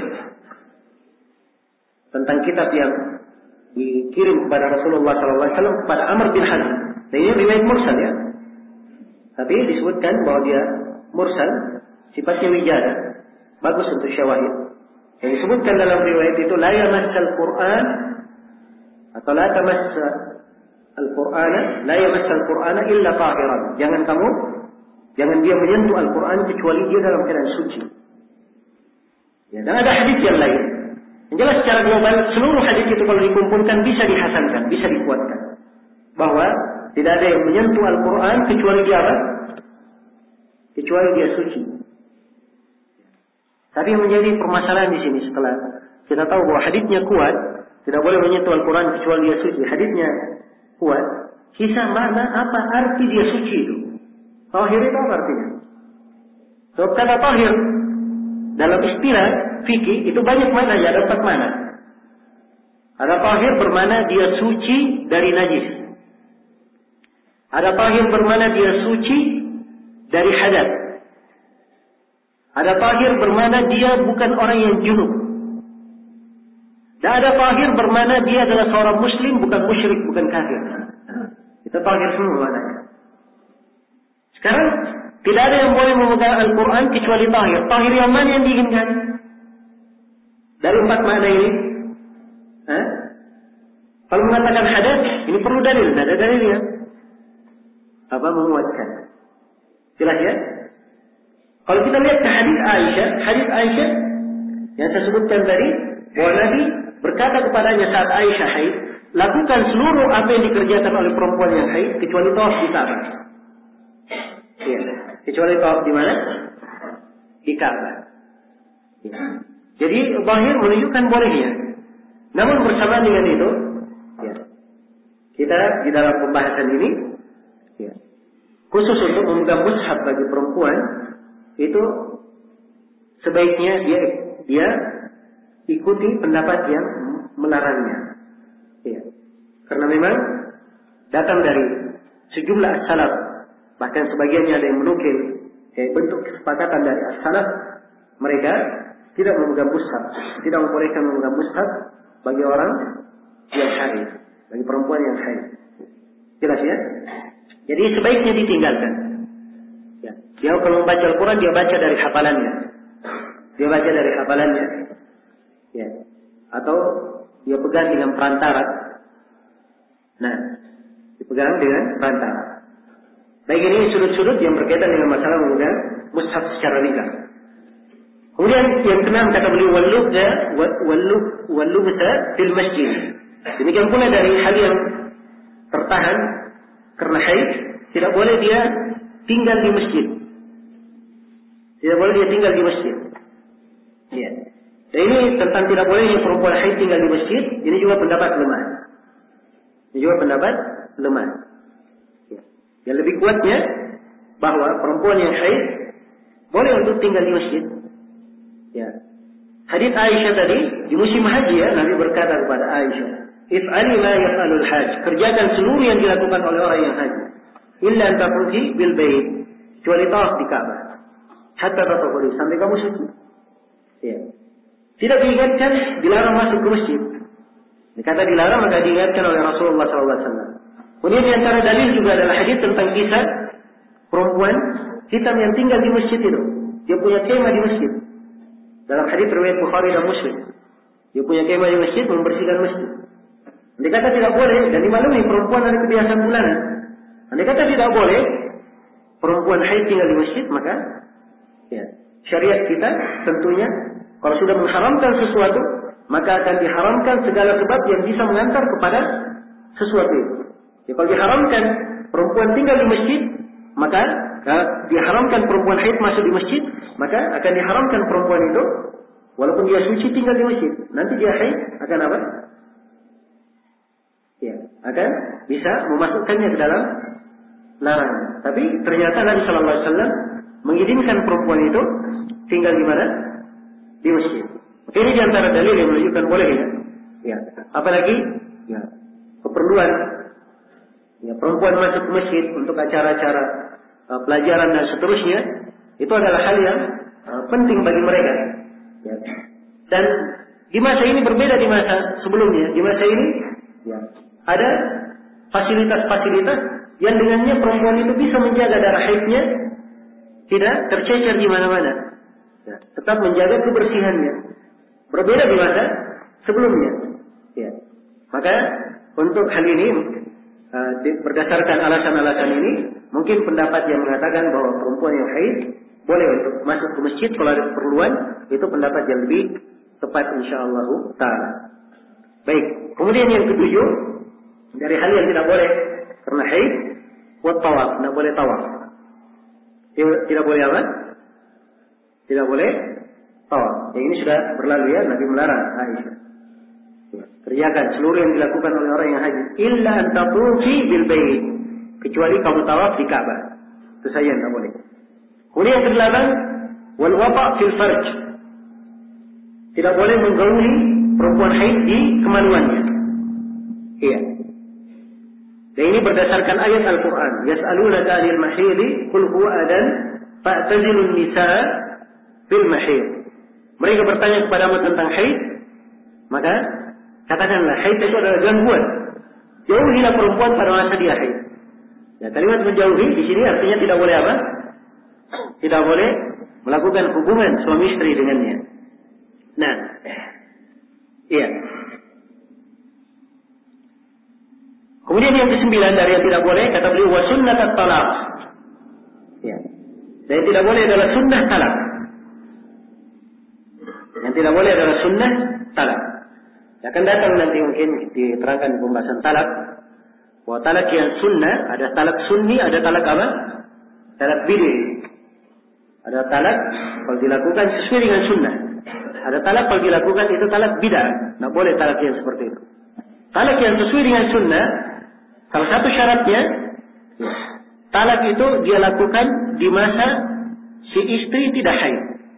tentang kitab yang dikirim kepada Rasulullah Sallallahu Alaihi Wasallam kepada Amr bin Hazm. Dan ini riwayat mursal ya, tapi disebutkan bahwa dia mursal, sifatnya wijada, bagus untuk syawahid. Yang disebutkan dalam riwayat itu la yamassal Quran atau la tamassa Al-Qur'ana, la yamassal Qur'ana illa tahiran. Jangan kamu, jangan dia menyentuh Al-Quran kecuali dia dalam keadaan suci. Ya, dan ada hadis yang lain. Yang jelas secara global seluruh hadis itu kalau dikumpulkan bisa dihasankan, bisa dikuatkan. Bahwa tidak ada yang menyentuh Al-Quran kecuali dia apa? Kecuali dia suci. Tapi yang menjadi permasalahan di sini setelah kita tahu bahwa hadisnya kuat, tidak boleh menyentuh Al-Quran kecuali dia suci. Hadisnya kuat, kisah mana apa arti dia suci itu? Tahir itu apa artinya? So, kata tahir dalam istilah fikih itu banyak makna, ada empat makna. Ada tahir bermakna dia suci dari najis. Ada tahir bermakna dia suci dari hadas. Ada tahir bermakna dia bukan orang yang junub. Dan ada tahir bermakna dia adalah seorang muslim, bukan musyrik, bukan kafir. Itu tahir semua maknanya. Sekarang tidak ada yang boleh memegang Al-Quran kecuali tahir. Tahir yang mana yang diinginkan? Dari empat makna ini. Hah? Kalau mengatakan hadas, ini perlu dalil. Tidak ada dalilnya. Apa menguatkan? Jelas ya? Kalau kita lihat ke hadis Aisyah, hadis Aisyah yang saya sebutkan tadi, bahwa Nabi berkata kepadanya saat Aisyah haid, lakukan seluruh apa yang dikerjakan oleh perempuan yang haid kecuali tawaf di Ka'bah. Ya. kecuali tawaf di mana? Di Ka'bah. Ya. Jadi zahir menunjukkan bolehnya. Namun bersamaan dengan itu, ya, kita di dalam pembahasan ini, ya, khusus untuk memegang mushaf bagi perempuan itu sebaiknya dia dia ikuti pendapat yang melarangnya. Ya. Karena memang datang dari sejumlah as-salaf, bahkan sebagiannya ada yang menukil ya, bentuk kesepakatan dari as-salaf, mereka tidak memegang mushaf, tidak membolehkan memegang mushaf bagi orang yang haid, bagi perempuan yang haid. Jelas ya? Jadi sebaiknya ditinggalkan. Ya. Dia kalau membaca Al-Quran dia baca dari hafalannya, dia baca dari hafalannya, ya. Atau dia pegang dengan perantara. Nah, dipegang dengan perantara. Baik, ini sudut-sudut yang berkaitan dengan masalah memegang mushaf secara lidah. Kemudian yang keenam kata beliau walubza walub walubza fil masjid. Demikian pula dari hal yang tertahan karena haid, tidak boleh dia tinggal di masjid. Tidak boleh dia tinggal di masjid. Ya. Dan ini tentang tidak bolehnya perempuan haid tinggal di masjid, ini juga pendapat lemah. Ini juga pendapat lemah. Ya. Yang lebih kuatnya bahwa perempuan yang haid boleh untuk tinggal di masjid. Ya. Hadits Aisyah tadi di musim haji ya, Nabi berkata kepada Aisyah, "If'ali ma yaf'alul hajj." Kerjakan seluruh yang dilakukan oleh orang yang haji. Illa an taqufi bil bait. Kecuali tawaf di Ka'bah. Hatta tatahuri, sampai kamu suci. Ya. Tidak diingatkan dilarang masuk ke masjid. Dikata dilarang maka diingatkan oleh Rasulullah sallallahu alaihi wasallam. Kemudian di antara dalil juga adalah hadis tentang kisah perempuan hitam yang tinggal di masjid itu. Dia punya kemah di masjid. Dalam hadis riwayat Bukhari dan Muslim, dia punya kemah di masjid, membersihkan masjid. Andai kata tidak boleh, dan dimaklumi perempuan ada kebiasaan bulanan. Andai kata tidak boleh perempuan haid tinggal di masjid, maka ya, syariat kita tentunya kalau sudah mengharamkan sesuatu, maka akan diharamkan segala sebab yang bisa mengantar kepada sesuatu itu. Ya, kalau diharamkan perempuan tinggal di masjid, maka nah, diharamkan perempuan haid masuk di masjid, maka akan diharamkan perempuan itu walaupun dia suci tinggal di masjid. Nanti dia haid akan apa? Ya, akan bisa memasukkannya ke dalam larangan. Tapi ternyata Nabi Sallallahu Alaihi Wasallam mengizinkan perempuan itu tinggal di mana? Di masjid. Maka ini diantara dalil yang menunjukkan bolehnya. Ya, apalagi ya, keperluan ya, perempuan masuk ke masjid untuk acara-acara uh, pelajaran dan seterusnya, itu adalah hal yang uh, penting bagi mereka. Ya. Dan di masa ini berbeda di masa sebelumnya. Di masa ini ya, ada fasilitas-fasilitas yang dengannya perempuan itu bisa menjaga darah haidnya tidak tercecer di mana-mana. Ya, tetap menjaga kebersihannya. Berbeda di masa sebelumnya. Ya. Maka untuk hal ini uh, berdasarkan alasan-alasan ini, mungkin pendapat yang mengatakan bahwa perempuan yang haid boleh untuk masuk ke masjid kalau ada keperluan, itu pendapat yang lebih tepat insyaallah taala. Baik, kemudian yang ketujuh dari hal yang tidak boleh karena haid, buat tawaf, tidak boleh tawaf. Tidak boleh apa? Tidak boleh tawaf. Yang ini sudah berlalu ya, Nabi melarang Aisyah. Kerjakan seluruh yang dilakukan oleh orang yang haji. Illa an taqufi bil bait. Kecuali kamu tawaf di Ka'bah. Itu saja yang tidak boleh. Kemudian yang kedelapan, wal wata' fil farj. Tidak boleh menggauli perempuan haid di kemaluannya. Iya. Dan ini berdasarkan ayat Al-Quran. Yas'alunaka 'anil mahidi qul huwa adan fa'tazilun nisaa fil mahid. Mereka bertanya kepadamu tentang haid, maka katakanlah haid itu adalah gangguan. Jauhilah perempuan pada masa dia haid. Ya, kalimat menjauhi di sini artinya tidak boleh apa? Tidak boleh melakukan hubungan suami istri dengannya. Nah, iya. Kemudian yang kesembilan dari yang tidak boleh, kata beliau wa sunnat at-talaq. Ya. Dan yang tidak boleh adalah sunnah talak. Yang tidak boleh adalah sunnah talak. Akan datang nanti mungkin diterangkan di pembahasan talak. Bahwa talak yang sunnah, ada talak sunni, ada talak apa? talak bid'ah. Ada talak kalau dilakukan sesuai dengan sunnah. Ada talak kalau dilakukan itu talak bid'ah. Tidak boleh talak yang seperti itu. Talak yang sesuai dengan sunnah, salah satu syaratnya, talak itu dia lakukan di masa si istri tidak haid.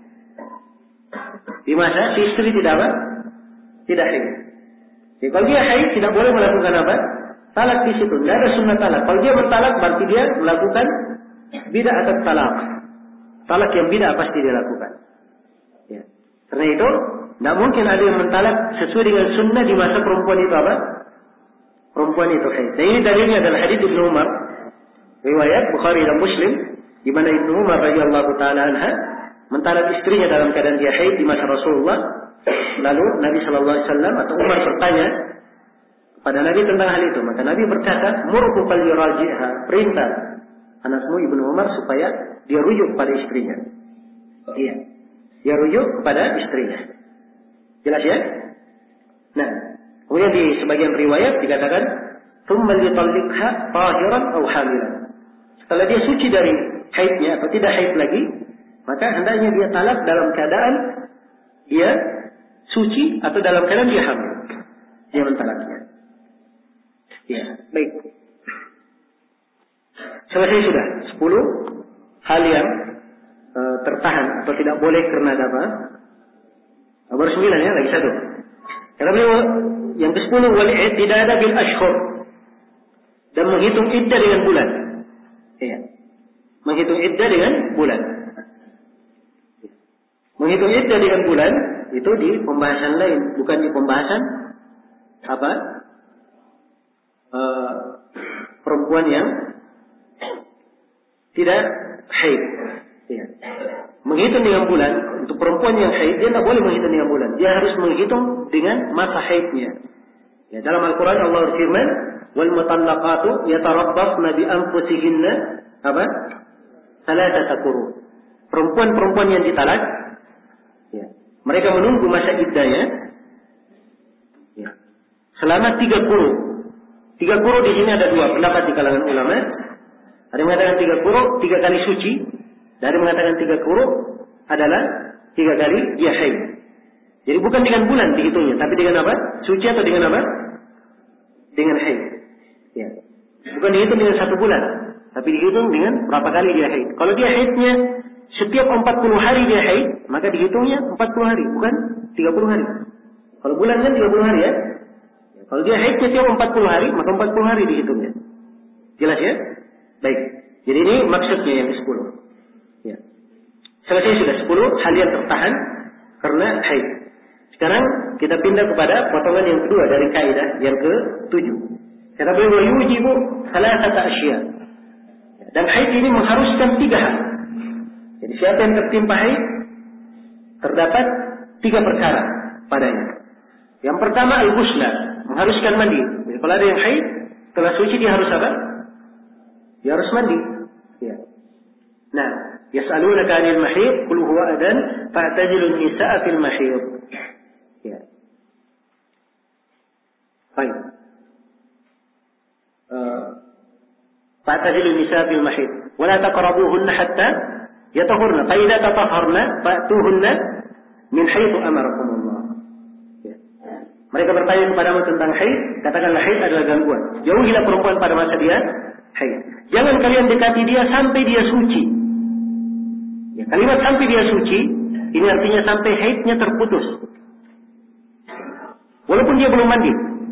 Di masa si istri tidak apa? Tidak haid. Jadi kalau dia haid tidak boleh melakukan apa? Talak di situ. Tidak ada sunnah talak. Kalau dia bertalak berarti dia melakukan bid'ah atau talak. Talak yang bid'ah pasti dia lakukan. Ya. Karena itu tidak mungkin ada yang mentalak sesuai dengan sunnah di masa perempuan itu apa? Perempuan itu haid. Nah ini dalilnya adalah hadits Ibnu Umar, riwayat Bukhari dan Muslim, di mana Ibnu Umar radhiyallahu taala anha mentalak istrinya dalam keadaan dia haid di masa Rasulullah. Lalu Nabi sallallahu alaihi wasallam atau Umar bertanya kepada Nabi tentang hal itu. Maka Nabi berkata, "Murhu falyuraji'ha." Perintah anakmu Ibnu Umar supaya dia rujuk kepada istrinya. Iya. Dia rujuk kepada istrinya. Jelas ya? Nah, kemudian di sebagian riwayat dikatakan, "Tsumma litalliqha tahiran aw hamilan." Setelah dia suci dari haidnya atau tidak haid lagi, maka hendaknya dia talak dalam keadaan dia suci atau dalam keadaan dia hamil. Dia mentalaknya. Ya, baik. Selesai sudah sepuluh hal yang e, tertahan atau tidak boleh karena apa? Baru sembilan ya, lagi satu. Kata beliau yang ke sepuluh wal i'tidada bil ashhur, dan menghitung iddah dengan bulan. Iya. Menghitung iddah dengan bulan. Menghitung iddah dengan bulan itu di pembahasan lain, bukan di pembahasan apa? E, perempuan yang tidak haid. Ya. Menghitung dengan bulan untuk perempuan yang haid dia tidak boleh menghitung dengan bulan. Dia harus menghitung dengan masa haidnya. Ya, dalam Al-Quran Allah berfirman, "Wal mutallaqatu yatarabbasna bi anfusihinna apa? Thalathata quru." Perempuan-perempuan yang ditalak, ya, mereka menunggu masa iddahnya, ya, selama tiga quru. Tiga quru di sini ada dua pendapat di kalangan ulama. Ada yang mengatakan tiga quru tiga kali suci. Dari mengatakan tiga quru adalah tiga kali dia haid. Jadi bukan dengan bulan dihitungnya, tapi dengan apa? Suci atau dengan apa? Dengan haid. Ya. Bukan dihitung dengan satu bulan, tapi dihitung dengan berapa kali dia haid. Kalau dia haidnya setiap empat puluh hari dia haid, maka dihitungnya empat puluh hari, bukan tiga puluh hari. Kalau bulan kan tiga puluh hari ya. Kalau dia haidnya tiap empat puluh hari, maka empat puluh hari dihitungnya. Jelas ya? Baik. Jadi ini maksudnya yang ke sepuluh. Ya. Selesai sudah sepuluh hal yang tertahan karena haid. Sekarang kita pindah kepada potongan yang kedua dari kaidah yang ke tujuh. Kata beliau yujibu thalathata asya. Dan haid ini mengharuskan tiga hal. Jadi siapa yang tertimpa haid terdapat tiga perkara padanya. Yang pertama al-ghusla, mengharuskan mandi. Jadi kalau ada yang haid setelah suci dia harus apa? Dia harus mandi. Ya. Nah, yas'alunaka 'anil mahid qul huwa adan fa'tazilun nisaa fil mahid. Ya. Baik. Uh, fa'tazilun nisaa fil mahid wa la taqrabuhunna hatta yatahurna fa idza tatahharna fa'tuhunna min haitsu amarakumullah. Ya. Mereka bertanya kepadamu tentang haid, katakanlah haid adalah gangguan. Jauhilah perempuan pada masa dia haid. Jangan kalian dekati dia sampai dia suci. Ya, kalimat sampai dia suci, ini artinya sampai haidnya terputus. Walaupun dia belum mandi.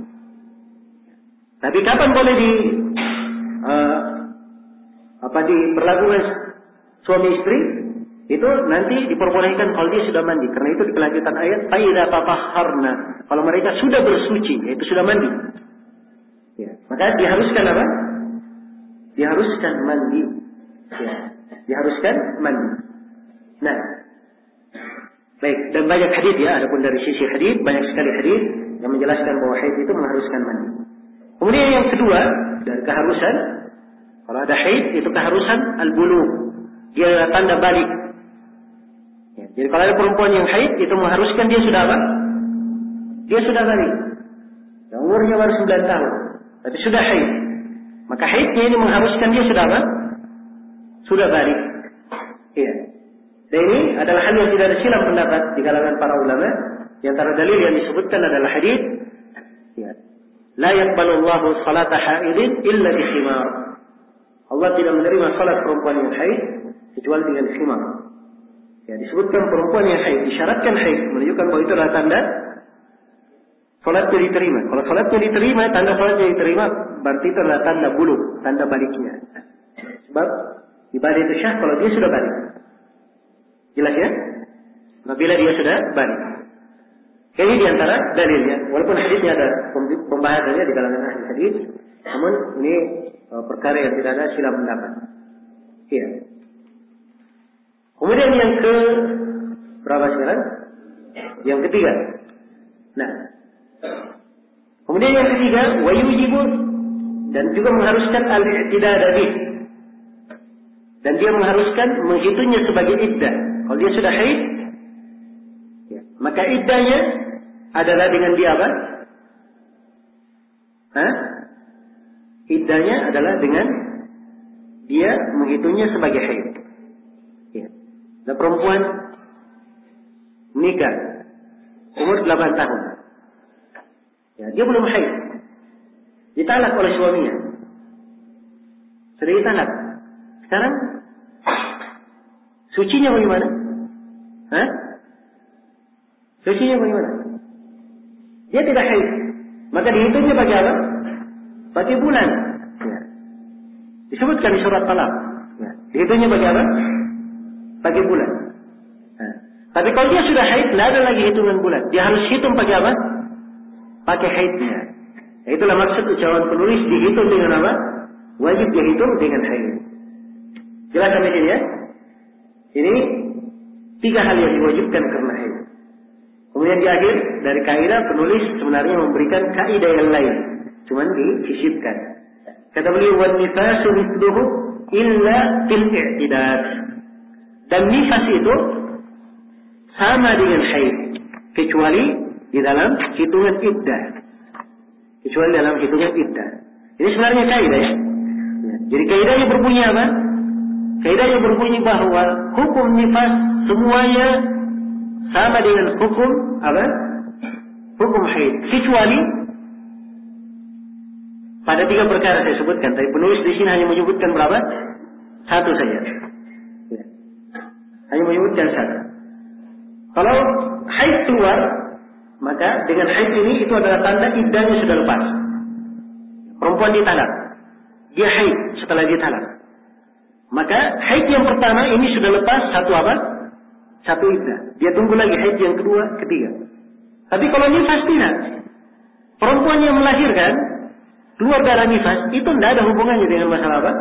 Tapi kapan boleh di uh, apa diperlakukan suami istri? Itu nanti diperbolehkan kalau dia sudah mandi. Karena itu di kelanjutan ayat, "Faidza tatahharna." Kalau mereka sudah bersuci, yaitu sudah mandi. Ya, maka diharuskan apa? Diharuskan mandi. Ya, diharuskan mandi. Nah, baik, dan banyak hadis ya, adapun dari sisi hadis banyak sekali hadis yang menjelaskan bahwa haid itu mengharuskan mandi. Kemudian yang kedua dari keharusan, kalau ada haid itu keharusan al-bulugh, dia adalah tanda balik. Ya, jadi kalau ada perempuan yang haid itu mengharuskan dia sudah apa? Dia sudah balik. Ya, umurnya baru sembilan tahun, tapi sudah haid. Maka haidnya ini mengharuskan dia sudah apa? sudah balik. Iya. Dan ini adalah hal yang tidak ada silam pendapat di kalangan para ulama. Di antara dalil yang disebutkan adalah hadis, ya, la yaqbalullahu salata haidin illa bi khimar. Allah tidak menerima salat perempuan yang haid kecuali dengan khimar. Ya, disebutkan perempuan yang haid, disyaratkan haid, menunjukkan bahwa itu adalah tanda salatnya diterima. Kalau salatnya diterima, tanda salatnya diterima, berarti itu adalah tanda buluh, tanda baliknya. Sebab ibadah itu syah kalau dia sudah balik. Jelas ya? Apabila dia sudah balik. Ini diantara dalilnya. Walaupun hadisnya ada pembahasannya di kalangan ahli hadis, namun ini perkara yang tidak ada silam pendapat. Iya. Kemudian yang ke berapa sekarang? Yang ketiga. Nah, kemudian yang ketiga, wa yujibu, dan juga mengharuskan al-i'tidad bih. Dan dia mengharuskan menghitungnya sebagai iddah. Kalau dia sudah haid, ya, maka iddahnya adalah dengan dia apa? Hah? Iddahnya adalah dengan dia menghitungnya sebagai haid. Ya. Dan perempuan menikah umur delapan tahun. Ya, dia belum haid. Ditalak oleh suaminya. Sudah ditalak. Sekarang sucinya bagaimana? Hah? Sucinya bagaimana? Dia tidak haid. Maka dihitungnya bagi apa? Bagi bulan. Ya. Disebutkan di surat Talaq. Ya. Dihitungnya bagi apa? Bagi bulan. Nah. Tapi kalau dia sudah haid, tidak ada lagi hitungan bulan. Dia harus hitung bagi apa? Pakai haidnya. Nah, itulah maksud ucapan penulis, dihitung dengan apa? Wajib dihitung dengan haid. Jelas sampai sini ya? Ini tiga hal yang diwajibkan karena haid. Kemudian di akhir dari kaidah penulis sebenarnya memberikan kaidah yang lain, cuman disisipkan. Kata beliau, "Wan nifasu mithluhu illa fil i'tidad." Dan nifas itu sama dengan haid, kecuali di dalam hitungan iddah. Kecuali dalam hitungan iddah. Ini sebenarnya kaidah ya. Jadi kaidahnya berbunyi apa? Kaidahnya berbunyi bahwa hukum nifas semuanya sama dengan hukum apa? Hukum haid, kecuali pada tiga perkara saya sebutkan. Tapi penulis di sini hanya menyebutkan berapa? Satu saja. Ya. Hanya menyebutkan satu. Kalau haid keluar, maka dengan haid ini itu adalah tanda iddahnya sudah lepas. Perempuan ditalak, dia haid setelah ditalak. Maka haid yang pertama ini sudah lepas satu apa? Satu iddah. Dia tunggu lagi haid yang kedua, ketiga. Tapi kalau nifas tidak. Perempuan yang melahirkan keluar darah nifas itu tidak ada hubungannya dengan masalah apa?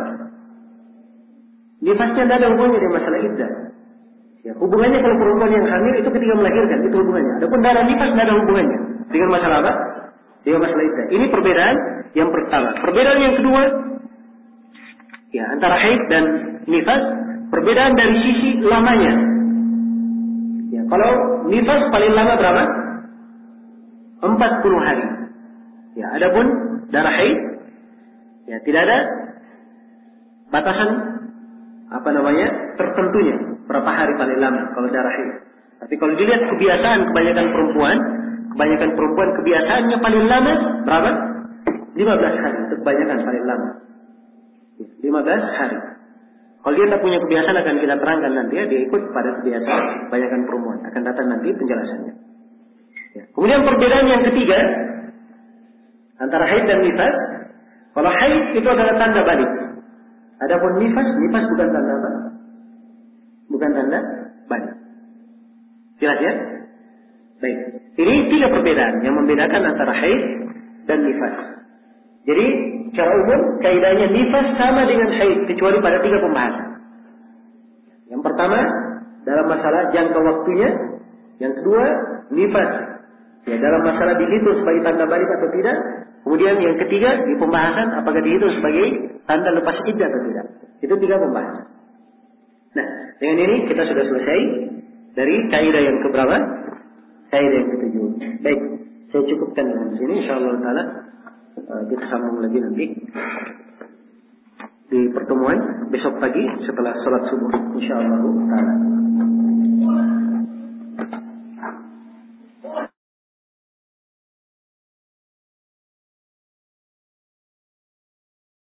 Nifasnya tidak ada hubungannya dengan masalah iddah. Ya, hubungannya kalau perempuan yang hamil itu ketika melahirkan itu hubungannya. Adapun darah nifas tidak ada hubungannya dengan masalah apa? Dengan masalah iddah. Ini perbedaan yang pertama. Perbedaan yang kedua, ya, antara haid dan nifas, perbedaan dari sisi lamanya. Ya, kalau nifas paling lama berapa? empat puluh hari. Ya, adapun darah haid, ya, tidak ada batasan apa namanya tertentunya berapa hari paling lama kalau darah haid. Tapi kalau dilihat kebiasaan kebanyakan perempuan, kebanyakan perempuan kebiasaannya paling lama berapa? lima belas hari. Itu kebanyakan paling lama. lima belas hari. Kalau dia tak punya kebiasaan akan kita terangkan nanti ya, dia ikut pada kebiasaan kebanyakan perempuan. Akan datang nanti penjelasannya. Ya. Kemudian perbedaan yang ketiga antara haid dan nifas. Kalau haid itu adalah tanda balik. Adapun nifas, nifas bukan tanda apa? Bukan tanda balik. Jelas ya? Baik. Ini tiga perbedaan yang membedakan antara haid dan nifas. Jadi secara umum kaidahnya nifas sama dengan haid kecuali pada tiga pembahasan. Yang pertama dalam masalah jangka waktunya, yang kedua nifas ya dalam masalah dihitung sebagai tanda balik atau tidak. Kemudian yang ketiga di pembahasan apakah dihitung sebagai tanda lepas iddah atau tidak. Itu tiga pembahasan. Nah, dengan ini kita sudah selesai dari kaidah yang keberapa? Kaidah yang ketujuh. Baik, saya cukupkan dengan sini insyaallah taala. Kita sambung lagi nanti. di pertemuan besok pagi setelah sholat subuh insyaallah taala.